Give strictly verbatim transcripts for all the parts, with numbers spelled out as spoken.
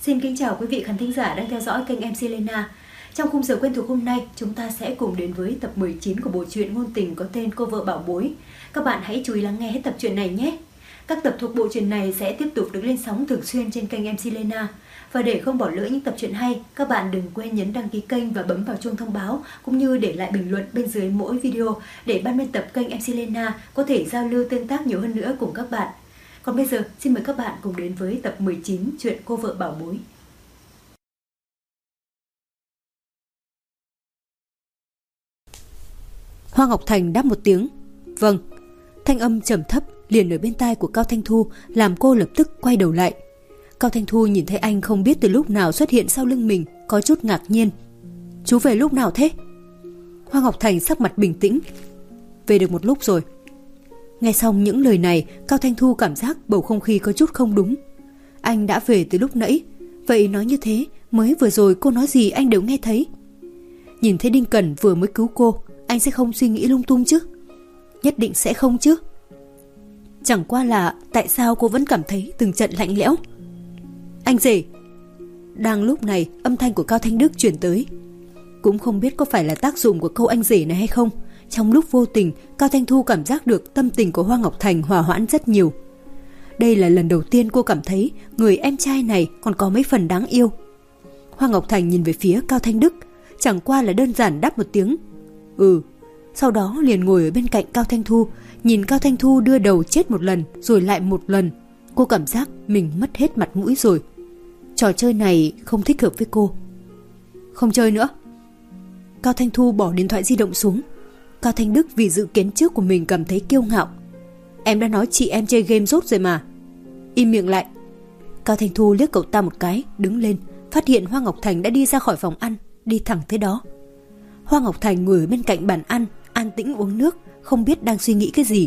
Xin kính chào quý vị khán thính giả đang theo dõi kênh em xê Lena. Trong khung giờ quen thuộc hôm nay, chúng ta sẽ cùng đến với tập mười chín của bộ truyện ngôn tình có tên Cô vợ bảo bối. Các bạn hãy chú ý lắng nghe hết tập truyện này nhé. Các tập thuộc bộ truyện này sẽ tiếp tục được lên sóng thường xuyên trên kênh em xê Lena. Và để không bỏ lỡ những tập truyện hay, các bạn đừng quên nhấn đăng ký kênh và bấm vào chuông thông báo, cũng như để lại bình luận bên dưới mỗi video để ban biên tập kênh em xê Lena có thể giao lưu tương tác nhiều hơn nữa cùng các bạn. Còn bây giờ, xin mời các bạn cùng đến với tập mười chín chuyện Cô vợ bảo bối. Hoa Ngọc Thành đáp một tiếng. Vâng. Thanh âm trầm thấp liền ở bên tai của Cao Thanh Thu làm cô lập tức quay đầu lại. Cao Thanh Thu nhìn thấy anh không biết từ lúc nào xuất hiện sau lưng mình, có chút ngạc nhiên. Chú về lúc nào thế? Hoa Ngọc Thành sắc mặt bình tĩnh. Về được một lúc rồi. Nghe xong những lời này, Cao Thanh Thu cảm giác bầu không khí có chút không đúng. Anh đã về từ lúc nãy, vậy nói như thế, mới vừa rồi cô nói gì anh đều nghe thấy. Nhìn thấy Đinh Cẩn vừa mới cứu cô, anh sẽ không suy nghĩ lung tung chứ? Nhất định sẽ không chứ. Chẳng qua là tại sao cô vẫn cảm thấy từng trận lạnh lẽo. Anh rể. Đang lúc này, âm thanh của Cao Thanh Đức chuyển tới. Cũng không biết có phải là tác dụng của câu anh rể này hay không, trong lúc vô tình, Cao Thanh Thu cảm giác được tâm tình của Hoa Ngọc Thành hòa hoãn rất nhiều. Đây là lần đầu tiên cô cảm thấy người em trai này còn có mấy phần đáng yêu. Hoa Ngọc Thành nhìn về phía Cao Thanh Đức, chẳng qua là đơn giản đáp một tiếng. Ừ. Sau đó liền ngồi ở bên cạnh Cao Thanh Thu, nhìn Cao Thanh Thu đưa đầu chết một lần rồi lại một lần. Cô cảm giác mình mất hết mặt mũi rồi. Trò chơi này không thích hợp với cô. Không chơi nữa. Cao Thanh Thu bỏ điện thoại di động xuống. Cao Thanh Đức vì dự kiến trước của mình cảm thấy kiêu ngạo. Em đã nói chị em chơi game rốt rồi mà. Im miệng lại. Cao Thanh Thu liếc cậu ta một cái, đứng lên, phát hiện Hoa Ngọc Thành đã đi ra khỏi phòng ăn, đi thẳng tới đó. Hoa Ngọc Thành ngồi bên cạnh bàn ăn, an tĩnh uống nước, không biết đang suy nghĩ cái gì.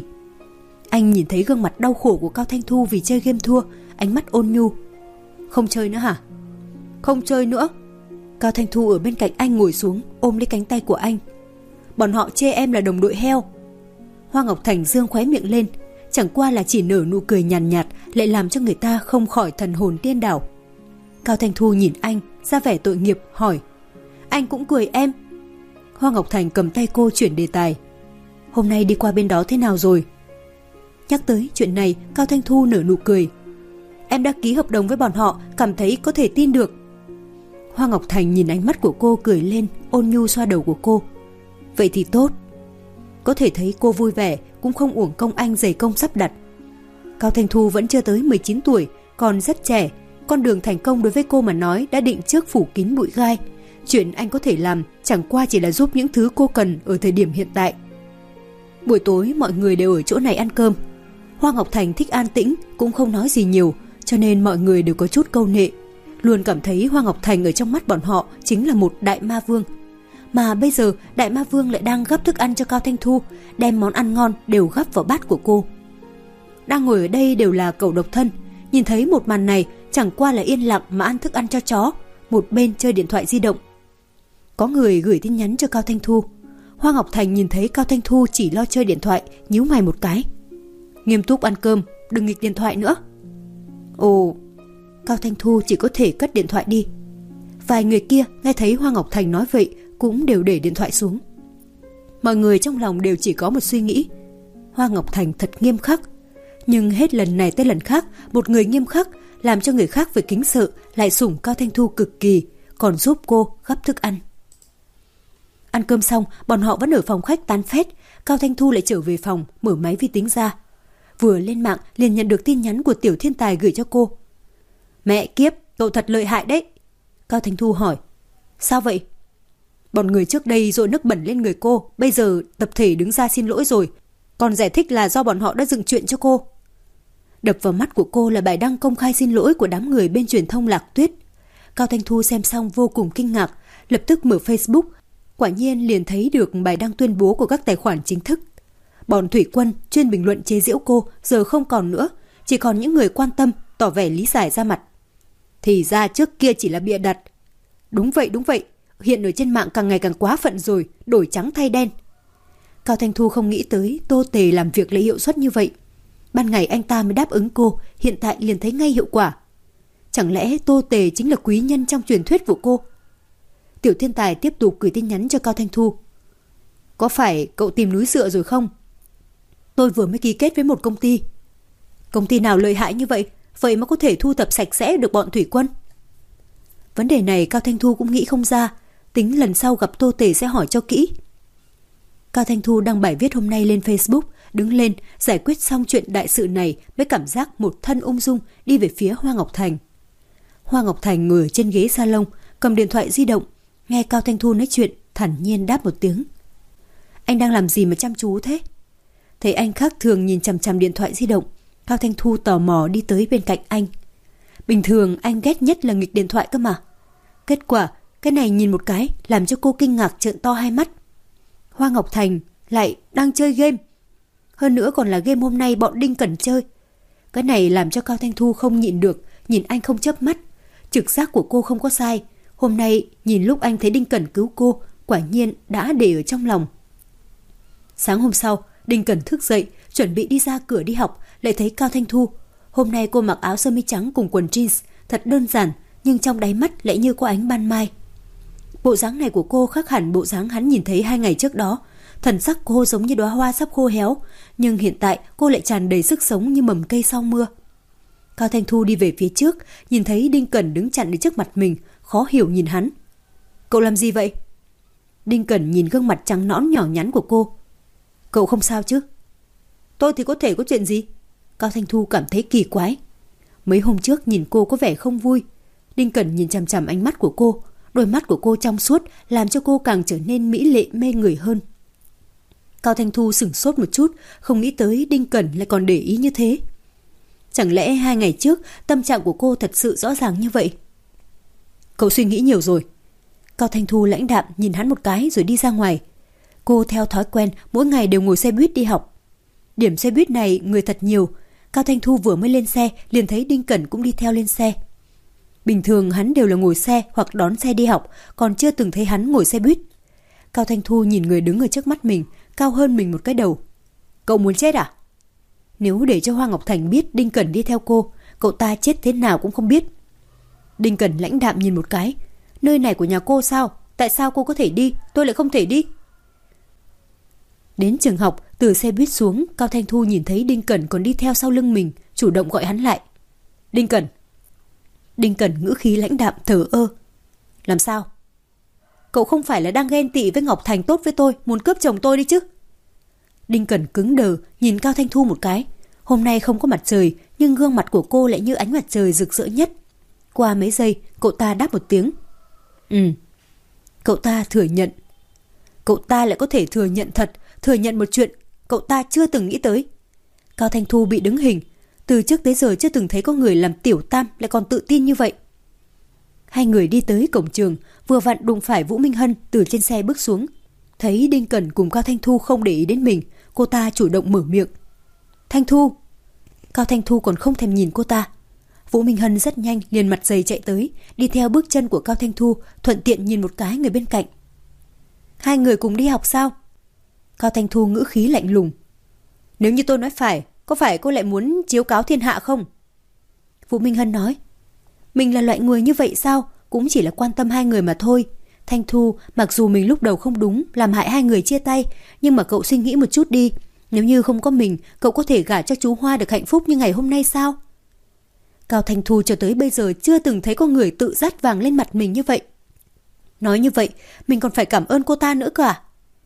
Anh nhìn thấy gương mặt đau khổ của Cao Thanh Thu vì chơi game thua, ánh mắt ôn nhu. Không chơi nữa hả? Không chơi nữa. Cao Thanh Thu ở bên cạnh anh ngồi xuống, ôm lấy cánh tay của anh. Bọn họ chê em là đồng đội heo. Hoa Ngọc Thành dương khóe miệng lên, chẳng qua là chỉ nở nụ cười nhàn nhạt, nhạt, lại làm cho người ta không khỏi thần hồn điên đảo. Cao Thanh Thu nhìn anh, ra vẻ tội nghiệp, hỏi. Anh cũng cười em. Hoa Ngọc Thành cầm tay cô chuyển đề tài. Hôm nay đi qua bên đó thế nào rồi? Nhắc tới chuyện này, Cao Thanh Thu nở nụ cười. Em đã ký hợp đồng với bọn họ, cảm thấy có thể tin được. Hoa Ngọc Thành nhìn ánh mắt của cô cười lên, ôn nhu xoa đầu của cô. Vậy thì tốt. Có thể thấy cô vui vẻ, cũng không uổng công anh dày công sắp đặt. Cao Thanh Thu vẫn chưa tới mười chín tuổi, còn rất trẻ. Con đường thành công đối với cô mà nói đã định trước phủ kín bụi gai. Chuyện anh có thể làm chẳng qua chỉ là giúp những thứ cô cần ở thời điểm hiện tại. Buổi tối mọi người đều ở chỗ này ăn cơm. Hoa Ngọc Thành thích an tĩnh, cũng không nói gì nhiều, cho nên mọi người đều có chút câu nệ. Luôn cảm thấy Hoa Ngọc Thành ở trong mắt bọn họ chính là một đại ma vương. Mà bây giờ đại ma vương lại đang gắp thức ăn cho Cao Thanh Thu, đem món ăn ngon đều gắp vào bát của cô. Đang ngồi ở đây đều là cậu độc thân, nhìn thấy một màn này chẳng qua là yên lặng mà ăn thức ăn cho chó, một bên chơi điện thoại di động. Có người gửi tin nhắn cho Cao Thanh Thu. Hoa Ngọc Thành nhìn thấy Cao Thanh Thu chỉ lo chơi điện thoại, nhíu mày một cái. Nghiêm túc ăn cơm, đừng nghịch điện thoại nữa. Ồ. Cao Thanh Thu chỉ có thể cất điện thoại đi. Vài người kia nghe thấy Hoa Ngọc Thành nói vậy cũng đều để điện thoại xuống. Mọi người trong lòng đều chỉ có một suy nghĩ. Hoa Ngọc Thành thật nghiêm khắc. Nhưng hết lần này tới lần khác, một người nghiêm khắc làm cho người khác phải kính sợ, lại sủng Cao Thanh Thu cực kỳ, còn giúp cô gắp thức ăn. Ăn cơm xong, bọn họ vẫn ở phòng khách tán phét. Cao Thanh Thu lại trở về phòng, mở máy vi tính ra. Vừa lên mạng liền nhận được tin nhắn của Tiểu Thiên Tài gửi cho cô. Mẹ kiếp, cậu thật lợi hại đấy. Cao Thanh Thu hỏi. Sao vậy? Bọn người trước đây dội nước bẩn lên người cô, bây giờ tập thể đứng ra xin lỗi rồi, còn giải thích là do bọn họ đã dựng chuyện cho cô. Đập vào mắt của cô là bài đăng công khai xin lỗi của đám người bên truyền thông Lạc Tuyết. Cao Thanh Thu xem xong vô cùng kinh ngạc, lập tức mở Facebook, quả nhiên liền thấy được bài đăng tuyên bố của các tài khoản chính thức. Bọn thủy quân chuyên bình luận chế giễu cô giờ không còn nữa, chỉ còn những người quan tâm tỏ vẻ lý giải ra mặt. Thì ra trước kia chỉ là bịa đặt. Đúng vậy, đúng vậy, hiện ở trên mạng càng ngày càng quá phận rồi, đổi trắng thay đen. Cao Thanh Thu không nghĩ tới Tô Tề làm việc lấy hiệu suất như vậy. Ban ngày anh ta mới đáp ứng cô, hiện tại liền thấy ngay hiệu quả. Chẳng lẽ Tô Tề chính là quý nhân trong truyền thuyết của cô? Tiểu thiên tài tiếp tục gửi tin nhắn cho Cao Thanh Thu. Có phải cậu tìm núi dựa rồi không? Tôi vừa mới ký kết với một công ty. Công ty nào lợi hại như vậy, vậy mà có thể thu thập sạch sẽ được bọn thủy quân? Vấn đề này Cao Thanh Thu cũng nghĩ không ra, tính lần sau gặp Tô Tề sẽ hỏi cho kỹ. Cao Thanh Thu đăng bài viết hôm nay lên Facebook, đứng lên giải quyết xong chuyện đại sự này với cảm giác một thân ung dung đi về phía Hoa Ngọc Thành. Hoa Ngọc Thành ngồi trên ghế salon, cầm điện thoại di động, nghe Cao Thanh Thu nói chuyện, thản nhiên đáp một tiếng. Anh đang làm gì mà chăm chú thế? Thấy anh khác thường nhìn chằm chằm điện thoại di động, Cao Thanh Thu tò mò đi tới bên cạnh anh. Bình thường anh ghét nhất là nghịch điện thoại cơ mà. Kết quả, cái này nhìn một cái làm cho cô kinh ngạc trợn to hai mắt. Hoa Ngọc Thành lại đang chơi game. Hơn nữa còn là game hôm nay bọn Đinh Cẩn chơi. Cái này làm cho Cao Thanh Thu không nhịn được, nhìn anh không chớp mắt. Trực giác của cô không có sai. Hôm nay nhìn lúc anh thấy Đinh Cẩn cứu cô, quả nhiên đã để ở trong lòng. Sáng hôm sau, Đinh Cẩn thức dậy, chuẩn bị đi ra cửa đi học, lại thấy Cao Thanh Thu. Hôm nay cô mặc áo sơ mi trắng cùng quần jeans, thật đơn giản, nhưng trong đáy mắt lại như có ánh ban mai. Bộ dáng này của cô khác hẳn bộ dáng hắn nhìn thấy hai ngày trước đó. Thần sắc cô giống như đóa hoa sắp khô héo, nhưng hiện tại cô lại tràn đầy sức sống như mầm cây sau mưa. Cao Thanh Thu đi về phía trước, nhìn thấy Đinh Cẩn đứng chặn ở trước mặt mình, khó hiểu nhìn hắn. Cậu làm gì vậy? Đinh Cẩn nhìn gương mặt trắng nõn nhỏ nhắn của cô. Cậu không sao chứ? Tôi thì có thể có chuyện gì? Cao Thanh Thu cảm thấy kỳ quái. Mấy hôm trước nhìn cô có vẻ không vui. Đinh Cẩn nhìn chằm chằm ánh mắt của cô, đôi mắt của cô trong suốt làm cho cô càng trở nên mỹ lệ mê người hơn. Cao Thanh Thu sửng sốt một chút, không nghĩ tới Đinh Cẩn lại còn để ý như thế. Chẳng lẽ hai ngày trước tâm trạng của cô thật sự rõ ràng như vậy? Cậu suy nghĩ nhiều rồi. Cao Thanh Thu lãnh đạm nhìn hắn một cái rồi đi ra ngoài. Cô theo thói quen mỗi ngày đều ngồi xe buýt đi học. Điểm xe buýt này người thật nhiều. Cao Thanh Thu vừa mới lên xe liền thấy Đinh Cẩn cũng đi theo lên xe. Bình thường hắn đều là ngồi xe hoặc đón xe đi học, còn chưa từng thấy hắn ngồi xe buýt. Cao Thanh Thu nhìn người đứng ở trước mắt mình, cao hơn mình một cái đầu. Cậu muốn chết à? Nếu để cho Hoa Ngọc Thành biết Đinh Cẩn đi theo cô, cậu ta chết thế nào cũng không biết. Đinh Cẩn lãnh đạm nhìn một cái. Nơi này của nhà cô sao? Tại sao cô có thể đi, tôi lại không thể đi? Đến trường học, từ xe buýt xuống, Cao Thanh Thu nhìn thấy Đinh Cẩn còn đi theo sau lưng mình, chủ động gọi hắn lại. Đinh Cẩn. Đinh Cẩn ngữ khí lãnh đạm thờ ơ. Làm sao? Cậu không phải là đang ghen tị với Ngọc Thành tốt với tôi, muốn cướp chồng tôi đi chứ? Đinh Cẩn cứng đờ nhìn Cao Thanh Thu một cái. Hôm nay không có mặt trời, nhưng gương mặt của cô lại như ánh mặt trời rực rỡ nhất. Qua mấy giây, cậu ta đáp một tiếng. Ừ. Cậu ta thừa nhận. Cậu ta lại có thể thừa nhận thật, thừa nhận một chuyện cậu ta chưa từng nghĩ tới. Cao Thanh Thu bị đứng hình. Từ trước tới giờ chưa từng thấy có người làm tiểu tam lại còn tự tin như vậy. Hai người đi tới cổng trường, vừa vặn đụng phải Vũ Minh Hân từ trên xe bước xuống. Thấy Đinh Cẩn cùng Cao Thanh Thu không để ý đến mình, cô ta chủ động mở miệng. Thanh Thu. Cao Thanh Thu còn không thèm nhìn cô ta. Vũ Minh Hân rất nhanh liền mặt dày chạy tới, đi theo bước chân của Cao Thanh Thu, thuận tiện nhìn một cái người bên cạnh. Hai người cùng đi học sao? Cao Thanh Thu ngữ khí lạnh lùng. Nếu như tôi nói phải, có phải cô lại muốn chiếu cáo thiên hạ không? Vũ Minh Hân nói. Mình là loại người như vậy sao? Cũng chỉ là quan tâm hai người mà thôi. Thanh Thu, mặc dù mình lúc đầu không đúng, làm hại hai người chia tay, nhưng mà cậu suy nghĩ một chút đi. Nếu như không có mình, cậu có thể gả cho chú Hoa được hạnh phúc như ngày hôm nay sao? Cao Thanh Thu cho tới bây giờ chưa từng thấy có người tự dát vàng lên mặt mình như vậy. Nói như vậy, mình còn phải cảm ơn cô ta nữa cả.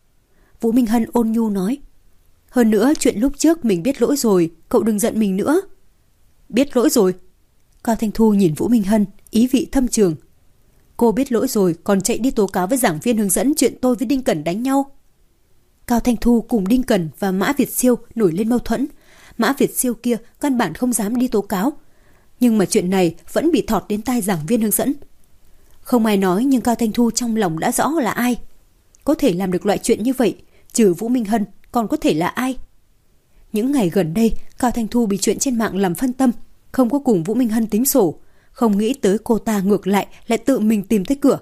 Vũ Minh Hân ôn nhu nói. Hơn nữa, chuyện lúc trước mình biết lỗi rồi, cậu đừng giận mình nữa. Biết lỗi rồi? Cao Thanh Thu nhìn Vũ Minh Hân, ý vị thâm trường. Cô biết lỗi rồi, còn chạy đi tố cáo với giảng viên hướng dẫn chuyện tôi với Đinh Cẩn đánh nhau. Cao Thanh Thu cùng Đinh Cẩn và Mã Việt Siêu nổi lên mâu thuẫn. Mã Việt Siêu kia căn bản không dám đi tố cáo. Nhưng mà chuyện này vẫn bị thọt đến tai giảng viên hướng dẫn. Không ai nói, nhưng Cao Thanh Thu trong lòng đã rõ là ai. Có thể làm được loại chuyện như vậy, trừ Vũ Minh Hân, còn có thể là ai? Những ngày gần đây, Cao Thanh Thu bị chuyện trên mạng làm phân tâm, không có cùng Vũ Minh Hân tính sổ, không nghĩ tới cô ta ngược lại lại tự mình tìm tới cửa.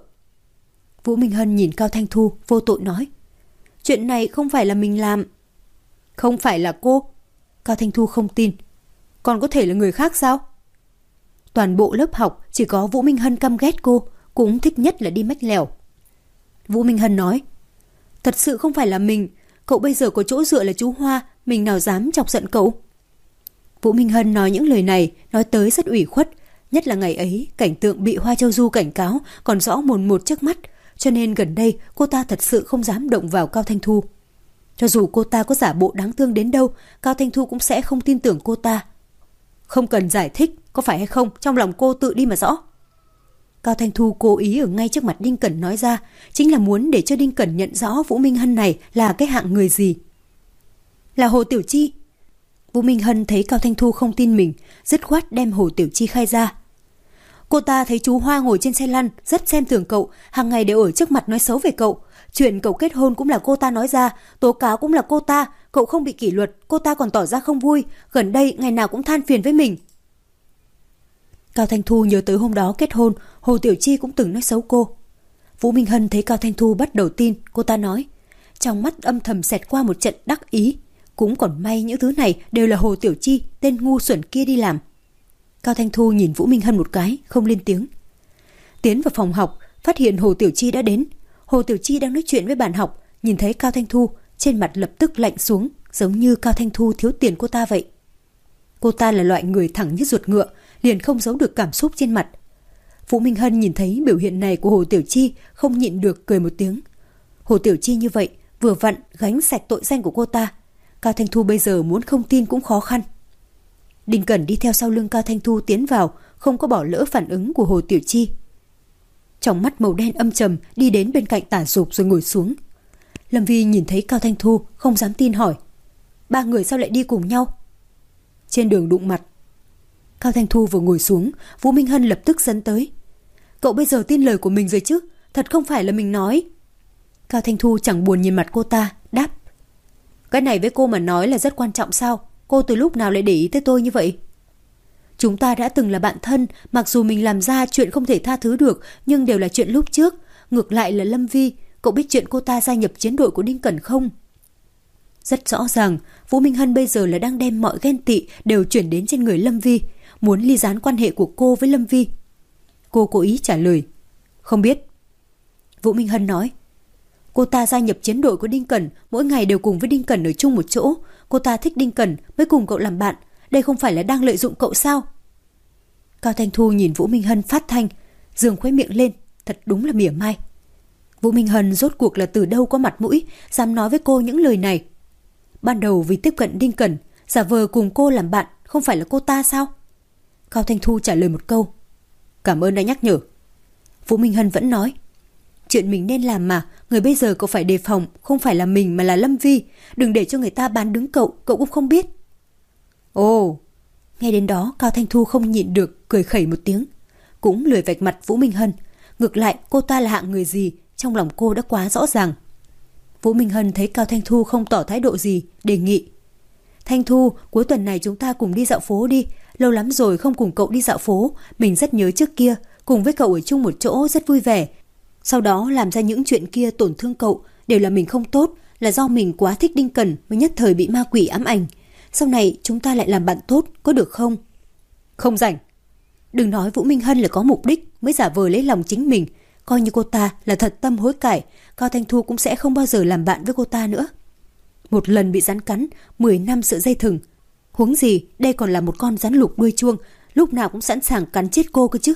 Vũ Minh Hân nhìn Cao Thanh Thu vô tội nói. Chuyện này không phải là mình làm. Không phải là cô? Cao Thanh Thu không tin. Còn có thể là người khác sao? toàn bộ lớp học chỉ có Vũ Minh Hân căm ghét cô, cũng thích nhất là đi mách lèo. Vũ Minh Hân nói, thật sự không phải là mình, cậu bây giờ có chỗ dựa là chú Hoa, mình nào dám chọc giận cậu. Vũ Minh Hân nói những lời này nói tới rất ủy khuất, nhất là ngày ấy cảnh tượng bị Hoa Châu Du cảnh cáo còn rõ mồn một trước mắt, cho nên gần đây cô ta thật sự không dám động vào Cao Thanh Thu. Cho dù cô ta có giả bộ đáng thương đến đâu, Cao Thanh Thu cũng sẽ không tin tưởng cô ta. Không cần giải thích, có phải hay không, trong lòng cô tự đi mà rõ. Cao Thanh Thu cố ý ở ngay trước mặt Đinh Cẩn nói ra, chính là muốn để cho Đinh Cẩn nhận rõ Vũ Minh Hân này là cái hạng người gì. Là Hồ Tiểu Chi. Vũ Minh Hân thấy Cao Thanh Thu không tin mình, dứt khoát đem Hồ Tiểu Chi khai ra. Cô ta thấy chú Hoa ngồi trên xe lăn, rất xem thường cậu, hàng ngày đều ở trước mặt nói xấu về cậu. Chuyện cậu kết hôn cũng là cô ta nói ra, tố cáo cũng là cô ta, cậu không bị kỷ luật, cô ta còn tỏ ra không vui, gần đây ngày nào cũng than phiền với mình. Cao Thanh Thu nhớ tới hôm đó kết hôn, Hồ Tiểu Chi cũng từng nói xấu cô. Vũ Minh Hân thấy Cao Thanh Thu bắt đầu tin, cô ta nói, trong mắt âm thầm xẹt qua một trận đắc ý, cũng còn may những thứ này đều là Hồ Tiểu Chi, tên ngu xuẩn kia đi làm. Cao Thanh Thu nhìn Vũ Minh Hân một cái, không lên tiếng. Tiến vào phòng học, phát hiện Hồ Tiểu Chi đã đến. Hồ Tiểu Chi đang nói chuyện với bạn học, nhìn thấy Cao Thanh Thu, trên mặt lập tức lạnh xuống, giống như Cao Thanh Thu thiếu tiền cô ta vậy. Cô ta là loại người thẳng như ruột ngựa, liền không giấu được cảm xúc trên mặt. Vũ Minh Hân nhìn thấy biểu hiện này của Hồ Tiểu Chi, không nhịn được cười một tiếng. Hồ Tiểu Chi như vậy, vừa vặn gánh sạch tội danh của cô ta. Cao Thanh Thu bây giờ muốn không tin cũng khó khăn. Đinh Cẩn đi theo sau lưng Cao Thanh Thu tiến vào, không có bỏ lỡ phản ứng của Hồ Tiểu Chi. Trong mắt màu đen âm trầm đi đến bên cạnh Tả Dục rồi ngồi xuống. Lâm Vi nhìn thấy Cao Thanh Thu không dám tin hỏi, ba người sao lại đi cùng nhau? Trên đường đụng mặt. Cao Thanh Thu vừa ngồi xuống, Vũ Minh Hân lập tức dẫn tới. Cậu bây giờ tin lời của mình rồi chứ, thật không phải là mình nói. Cao Thanh Thu chẳng buồn nhìn mặt cô ta, đáp, cái này với cô mà nói là rất quan trọng sao? Cô từ lúc nào lại để ý tới tôi như vậy? Chúng ta đã từng là bạn thân, mặc dù mình làm ra chuyện không thể tha thứ được, nhưng đều là chuyện lúc trước. Ngược lại là Lâm Vi, cậu biết chuyện cô ta gia nhập chiến đội của Đinh Cẩn không? Rất rõ ràng, Vũ Minh Hân bây giờ là đang đem mọi ghen tị đều chuyển đến trên người Lâm Vi, muốn ly gián quan hệ của cô với Lâm Vi. Cô cố ý trả lời, không biết. Vũ Minh Hân nói, cô ta gia nhập chiến đội của Đinh Cẩn, mỗi ngày đều cùng với Đinh Cẩn ở chung một chỗ. Cô ta thích Đinh Cẩn mới cùng cậu làm bạn, đây không phải là đang lợi dụng cậu sao? Cao Thanh Thu nhìn Vũ Minh Hân phát thanh, giương khuấy miệng lên, thật đúng là mỉa mai. Vũ Minh Hân rốt cuộc là từ đâu có mặt mũi, dám nói với cô những lời này. Ban đầu vì tiếp cận Đinh Cẩn, giả vờ cùng cô làm bạn, không phải là cô ta sao? Cao Thanh Thu trả lời một câu, cảm ơn đã nhắc nhở. Vũ Minh Hân vẫn nói, chuyện mình nên làm mà, người bây giờ cậu phải đề phòng, không phải là mình mà là Lâm Vi, đừng để cho người ta bán đứng cậu, cậu cũng không biết. Ồ, nghe đến đó Cao Thanh Thu không nhịn được, cười khẩy một tiếng, cũng lười vạch mặt Vũ Minh Hân. Ngược lại cô ta là hạng người gì, trong lòng cô đã quá rõ ràng. Vũ Minh Hân thấy Cao Thanh Thu không tỏ thái độ gì, đề nghị, Thanh Thu, cuối tuần này chúng ta cùng đi dạo phố đi, lâu lắm rồi không cùng cậu đi dạo phố, mình rất nhớ trước kia, cùng với cậu ở chung một chỗ rất vui vẻ. Sau đó làm ra những chuyện kia tổn thương cậu, đều là mình không tốt, là do mình quá thích Đinh Cẩn mới nhất thời bị ma quỷ ám ảnh. Sau này chúng ta lại làm bạn tốt, có được không? Không rảnh. Đừng nói Vũ Minh Hân là có mục đích mới giả vờ lấy lòng chính mình, coi như cô ta là thật tâm hối cải, Cao Thanh Thu cũng sẽ không bao giờ làm bạn với cô ta nữa. Một lần bị rắn cắn, mười năm sợi dây thừng. Huống gì, đây còn là một con rắn lục đuôi chuông, lúc nào cũng sẵn sàng cắn chết cô cơ chứ.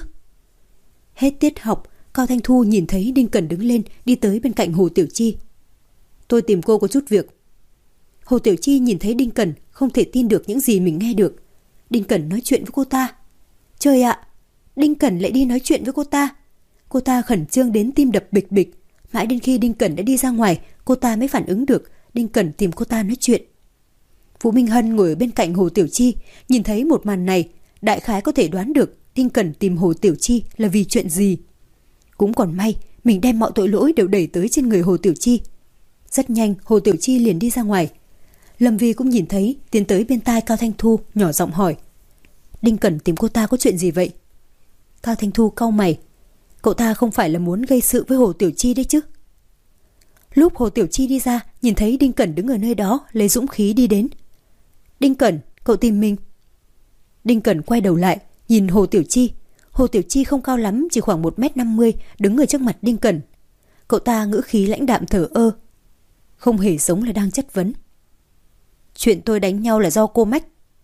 Hết tiết học, Cao Thanh Thu nhìn thấy Đinh Cẩn đứng lên, đi tới bên cạnh Hồ Tiểu Chi. Tôi tìm cô có chút việc. Hồ Tiểu Chi nhìn thấy Đinh Cẩn, không thể tin được những gì mình nghe được. Đinh Cẩn nói chuyện với cô ta. Trời ạ, Đinh Cẩn lại đi nói chuyện với cô ta. Cô ta khẩn trương đến tim đập bịch bịch. Mãi đến khi Đinh Cẩn đã đi ra ngoài, cô ta mới phản ứng được Đinh Cẩn tìm cô ta nói chuyện. Vũ Minh Hân ngồi ở bên cạnh Hồ Tiểu Chi, nhìn thấy một màn này, đại khái có thể đoán được Đinh Cẩn tìm Hồ Tiểu Chi là vì chuyện gì. Cũng còn may, mình đem mọi tội lỗi đều đẩy tới trên người Hồ Tiểu Chi. Rất nhanh, Hồ Tiểu Chi liền đi ra ngoài. Lâm Vi cũng nhìn thấy, tiến tới bên tai Cao Thanh Thu, nhỏ giọng hỏi, Đinh Cẩn tìm cô ta có chuyện gì vậy? Cao Thanh Thu cau mày, cậu ta không phải là muốn gây sự với Hồ Tiểu Chi đấy chứ? Lúc Hồ Tiểu Chi đi ra, nhìn thấy Đinh Cẩn đứng ở nơi đó, lấy dũng khí đi đến. Đinh Cẩn, cậu tìm mình. Đinh Cẩn quay đầu lại, nhìn Hồ Tiểu Chi. Hồ Tiểu Chi không cao lắm, chỉ khoảng một mét năm mươi, đứng ở trước mặt Đinh Cẩn. Cậu ta ngữ khí lãnh đạm thờ ơ, không hề giống là đang chất vấn. Chuyện tôi đánh nhau là do cô mách.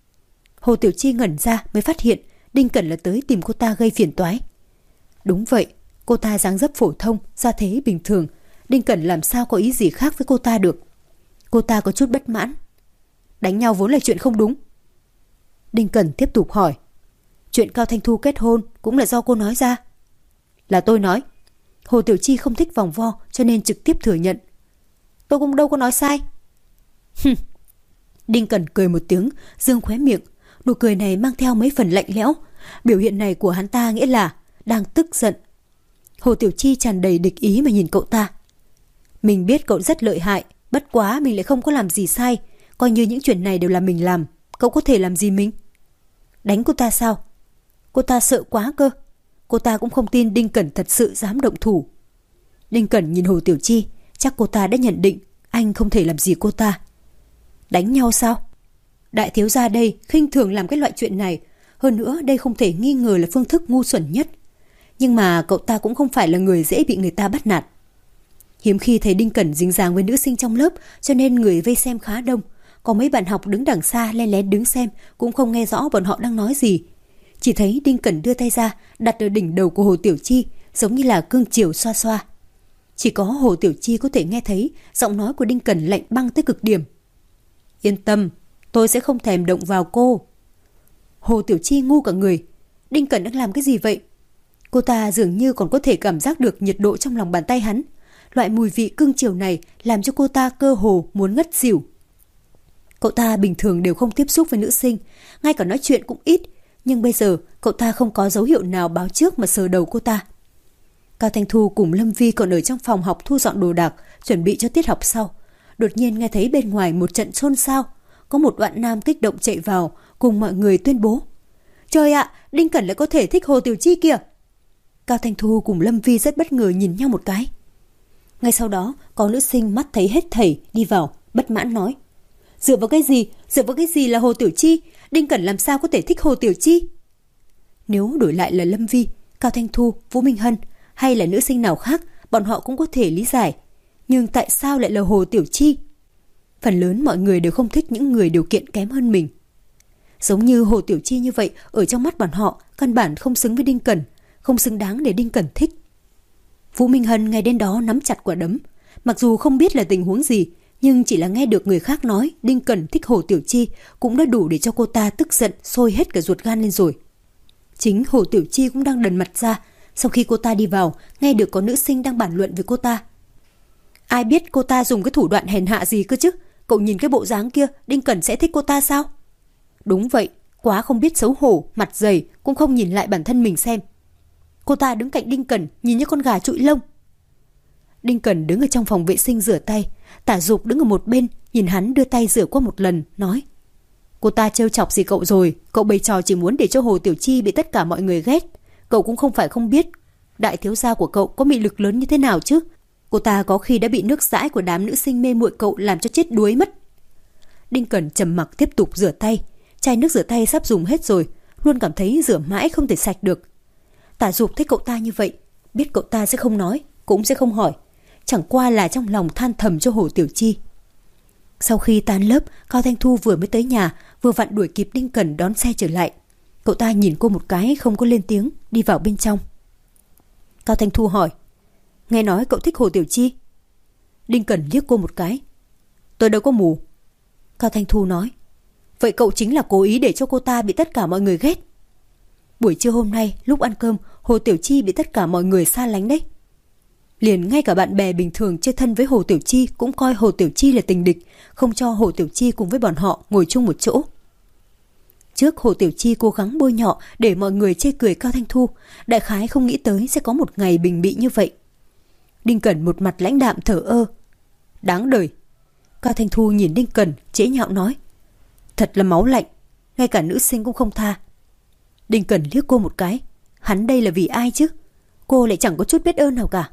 Hồ Tiểu Chi ngẩn ra mới phát hiện Đinh Cẩn là tới tìm cô ta gây phiền toái. Đúng vậy, cô ta dáng dấp phổ thông, gia thế bình thường, Đinh Cẩn làm sao có ý gì khác với cô ta được. Cô ta có chút bất mãn. Đánh nhau vốn là chuyện không đúng. Đinh Cẩn tiếp tục hỏi. Chuyện Cao Thanh Thu kết hôn cũng là do cô nói ra. Là tôi nói. Hồ Tiểu Chi không thích vòng vo cho nên trực tiếp thừa nhận. Tôi cũng đâu có nói sai. Hừm. Đinh Cẩn cười một tiếng, dương khóe miệng. Nụ cười này mang theo mấy phần lạnh lẽo. Biểu hiện này của hắn ta nghĩa là đang tức giận. Hồ Tiểu Chi tràn đầy địch ý mà nhìn cậu ta. Mình biết cậu rất lợi hại, bất quá mình lại không có làm gì sai. Coi như những chuyện này đều là mình làm, cậu có thể làm gì mình? Đánh cô ta sao? Cô ta sợ quá cơ. Cô ta cũng không tin Đinh Cẩn thật sự dám động thủ. Đinh Cẩn nhìn Hồ Tiểu Chi, chắc cô ta đã nhận định anh không thể làm gì cô ta. Đánh nhau sao? Đại thiếu gia đây khinh thường làm cái loại chuyện này. Hơn nữa đây không thể nghi ngờ là phương thức ngu xuẩn nhất. Nhưng mà cậu ta cũng không phải là người dễ bị người ta bắt nạt. Hiếm khi thấy Đinh Cẩn dính dáng với nữ sinh trong lớp, cho nên người vây xem khá đông. Có mấy bạn học đứng đằng xa len lén đứng xem, cũng không nghe rõ bọn họ đang nói gì. Chỉ thấy Đinh Cẩn đưa tay ra đặt ở đỉnh đầu của Hồ Tiểu Chi, giống như là cương chiều xoa xoa. Chỉ có Hồ Tiểu Chi có thể nghe thấy giọng nói của Đinh Cẩn lạnh băng tới cực điểm. Yên tâm, tôi sẽ không thèm động vào cô. Hồ Tiểu Chi ngu cả người. Đinh Cẩn đang làm cái gì vậy? Cô ta dường như còn có thể cảm giác được nhiệt độ trong lòng bàn tay hắn. Loại mùi vị cương chiều này làm cho cô ta cơ hồ muốn ngất xỉu. Cậu ta bình thường đều không tiếp xúc với nữ sinh, ngay cả nói chuyện cũng ít. Nhưng bây giờ cậu ta không có dấu hiệu nào báo trước mà sờ đầu cô ta. Cao Thanh Thu cùng Lâm Vi còn ở trong phòng học thu dọn đồ đạc, chuẩn bị cho tiết học sau. Đột nhiên nghe thấy bên ngoài một trận xôn xao. Có một đoạn nam kích động chạy vào, cùng mọi người tuyên bố. Trời ạ, Đinh Cẩn lại có thể thích Hồ Tiểu Chi kìa. Cao Thanh Thu cùng Lâm Vi rất bất ngờ nhìn nhau một cái. Ngay sau đó, có nữ sinh mắt thấy hết thảy đi vào, bất mãn nói. Dựa vào cái gì? Dựa vào cái gì là Hồ Tiểu Chi? Đinh Cẩn làm sao có thể thích Hồ Tiểu Chi? Nếu đổi lại là Lâm Vi, Cao Thanh Thu, Vũ Minh Hân hay là nữ sinh nào khác, bọn họ cũng có thể lý giải. Nhưng tại sao lại là Hồ Tiểu Chi? Phần lớn mọi người đều không thích những người điều kiện kém hơn mình. Giống như Hồ Tiểu Chi như vậy, ở trong mắt bọn họ căn bản không xứng với Đinh Cẩn, không xứng đáng để Đinh Cẩn thích. Vũ Minh Hân ngay đến đó nắm chặt quả đấm. Mặc dù không biết là tình huống gì, nhưng chỉ là nghe được người khác nói Đinh Cẩn thích Hồ Tiểu Chi cũng đã đủ để cho cô ta tức giận sôi hết cả ruột gan lên rồi. Chính Hồ Tiểu Chi cũng đang đần mặt ra. Sau khi cô ta đi vào, nghe được có nữ sinh đang bàn luận với cô ta. Ai biết cô ta dùng cái thủ đoạn hèn hạ gì cơ chứ? Cậu nhìn cái bộ dáng kia, Đinh Cẩn sẽ thích cô ta sao? Đúng vậy, quá không biết xấu hổ, mặt dày, cũng không nhìn lại bản thân mình xem. Cô ta đứng cạnh Đinh Cẩn nhìn như con gà trụi lông. Đinh Cẩn đứng ở trong phòng vệ sinh rửa tay. Tả Dục đứng ở một bên nhìn hắn đưa tay rửa qua một lần, nói. Cô ta trêu chọc gì cậu rồi? Cậu bày trò chỉ muốn để cho Hồ Tiểu Chi bị tất cả mọi người ghét. Cậu cũng không phải không biết đại thiếu gia của cậu có mị lực lớn như thế nào chứ. Cô ta có khi đã bị nước dãi của đám nữ sinh mê muội cậu làm cho chết đuối mất. Đinh Cẩn trầm mặc tiếp tục rửa tay. Chai nước rửa tay sắp dùng hết rồi, luôn cảm thấy rửa mãi không thể sạch được. Tả Dục thấy cậu ta như vậy, biết cậu ta sẽ không nói, cũng sẽ không hỏi, chẳng qua là trong lòng than thầm cho Hồ Tiểu Chi. Sau khi tan lớp, Cao Thanh Thu vừa mới tới nhà, vừa vặn đuổi kịp Đinh Cẩn đón xe trở lại. Cậu ta nhìn cô một cái không có lên tiếng, đi vào bên trong. Cao Thanh Thu hỏi, nghe nói cậu thích Hồ Tiểu Chi? Đinh Cẩn liếc cô một cái. Tôi đâu có mù. Cao Thanh Thu nói, vậy cậu chính là cố ý để cho cô ta bị tất cả mọi người ghét. Buổi trưa hôm nay lúc ăn cơm, Hồ Tiểu Chi bị tất cả mọi người xa lánh đấy. Liền ngay cả bạn bè bình thường chơi thân với Hồ Tiểu Chi cũng coi Hồ Tiểu Chi là tình địch, không cho Hồ Tiểu Chi cùng với bọn họ ngồi chung một chỗ. Trước Hồ Tiểu Chi cố gắng bôi nhọ để mọi người chê cười Cao Thanh Thu, đại khái không nghĩ tới sẽ có một ngày bình bị như vậy. Đinh Cẩn một mặt lãnh đạm thở ơ. Đáng đời. Cao Thanh Thu nhìn Đinh Cẩn chế nhạo nói, thật là máu lạnh, ngay cả nữ sinh cũng không tha. Đinh Cẩn liếc cô một cái, hắn đây là vì ai chứ? Cô lại chẳng có chút biết ơn nào cả.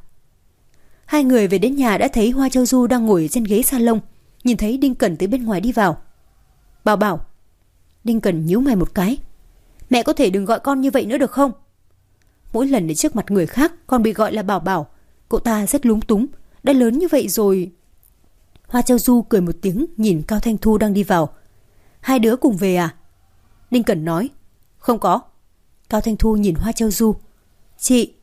Hai người về đến nhà đã thấy Hoa Châu Du đang ngồi trên ghế salon, nhìn thấy Đinh Cẩn từ bên ngoài đi vào. Bảo Bảo. Đinh Cẩn nhíu mày một cái. Mẹ có thể đừng gọi con như vậy nữa được không? Mỗi lần đến trước mặt người khác con bị gọi là Bảo Bảo. Cậu ta rất lúng túng. Đã lớn như vậy rồi. Hoa Châu Du cười một tiếng nhìn Cao Thanh Thu đang đi vào. Hai đứa cùng về à? Đinh Cẩn nói. Không có. Cao Thanh Thu nhìn Hoa Châu Du. Chị.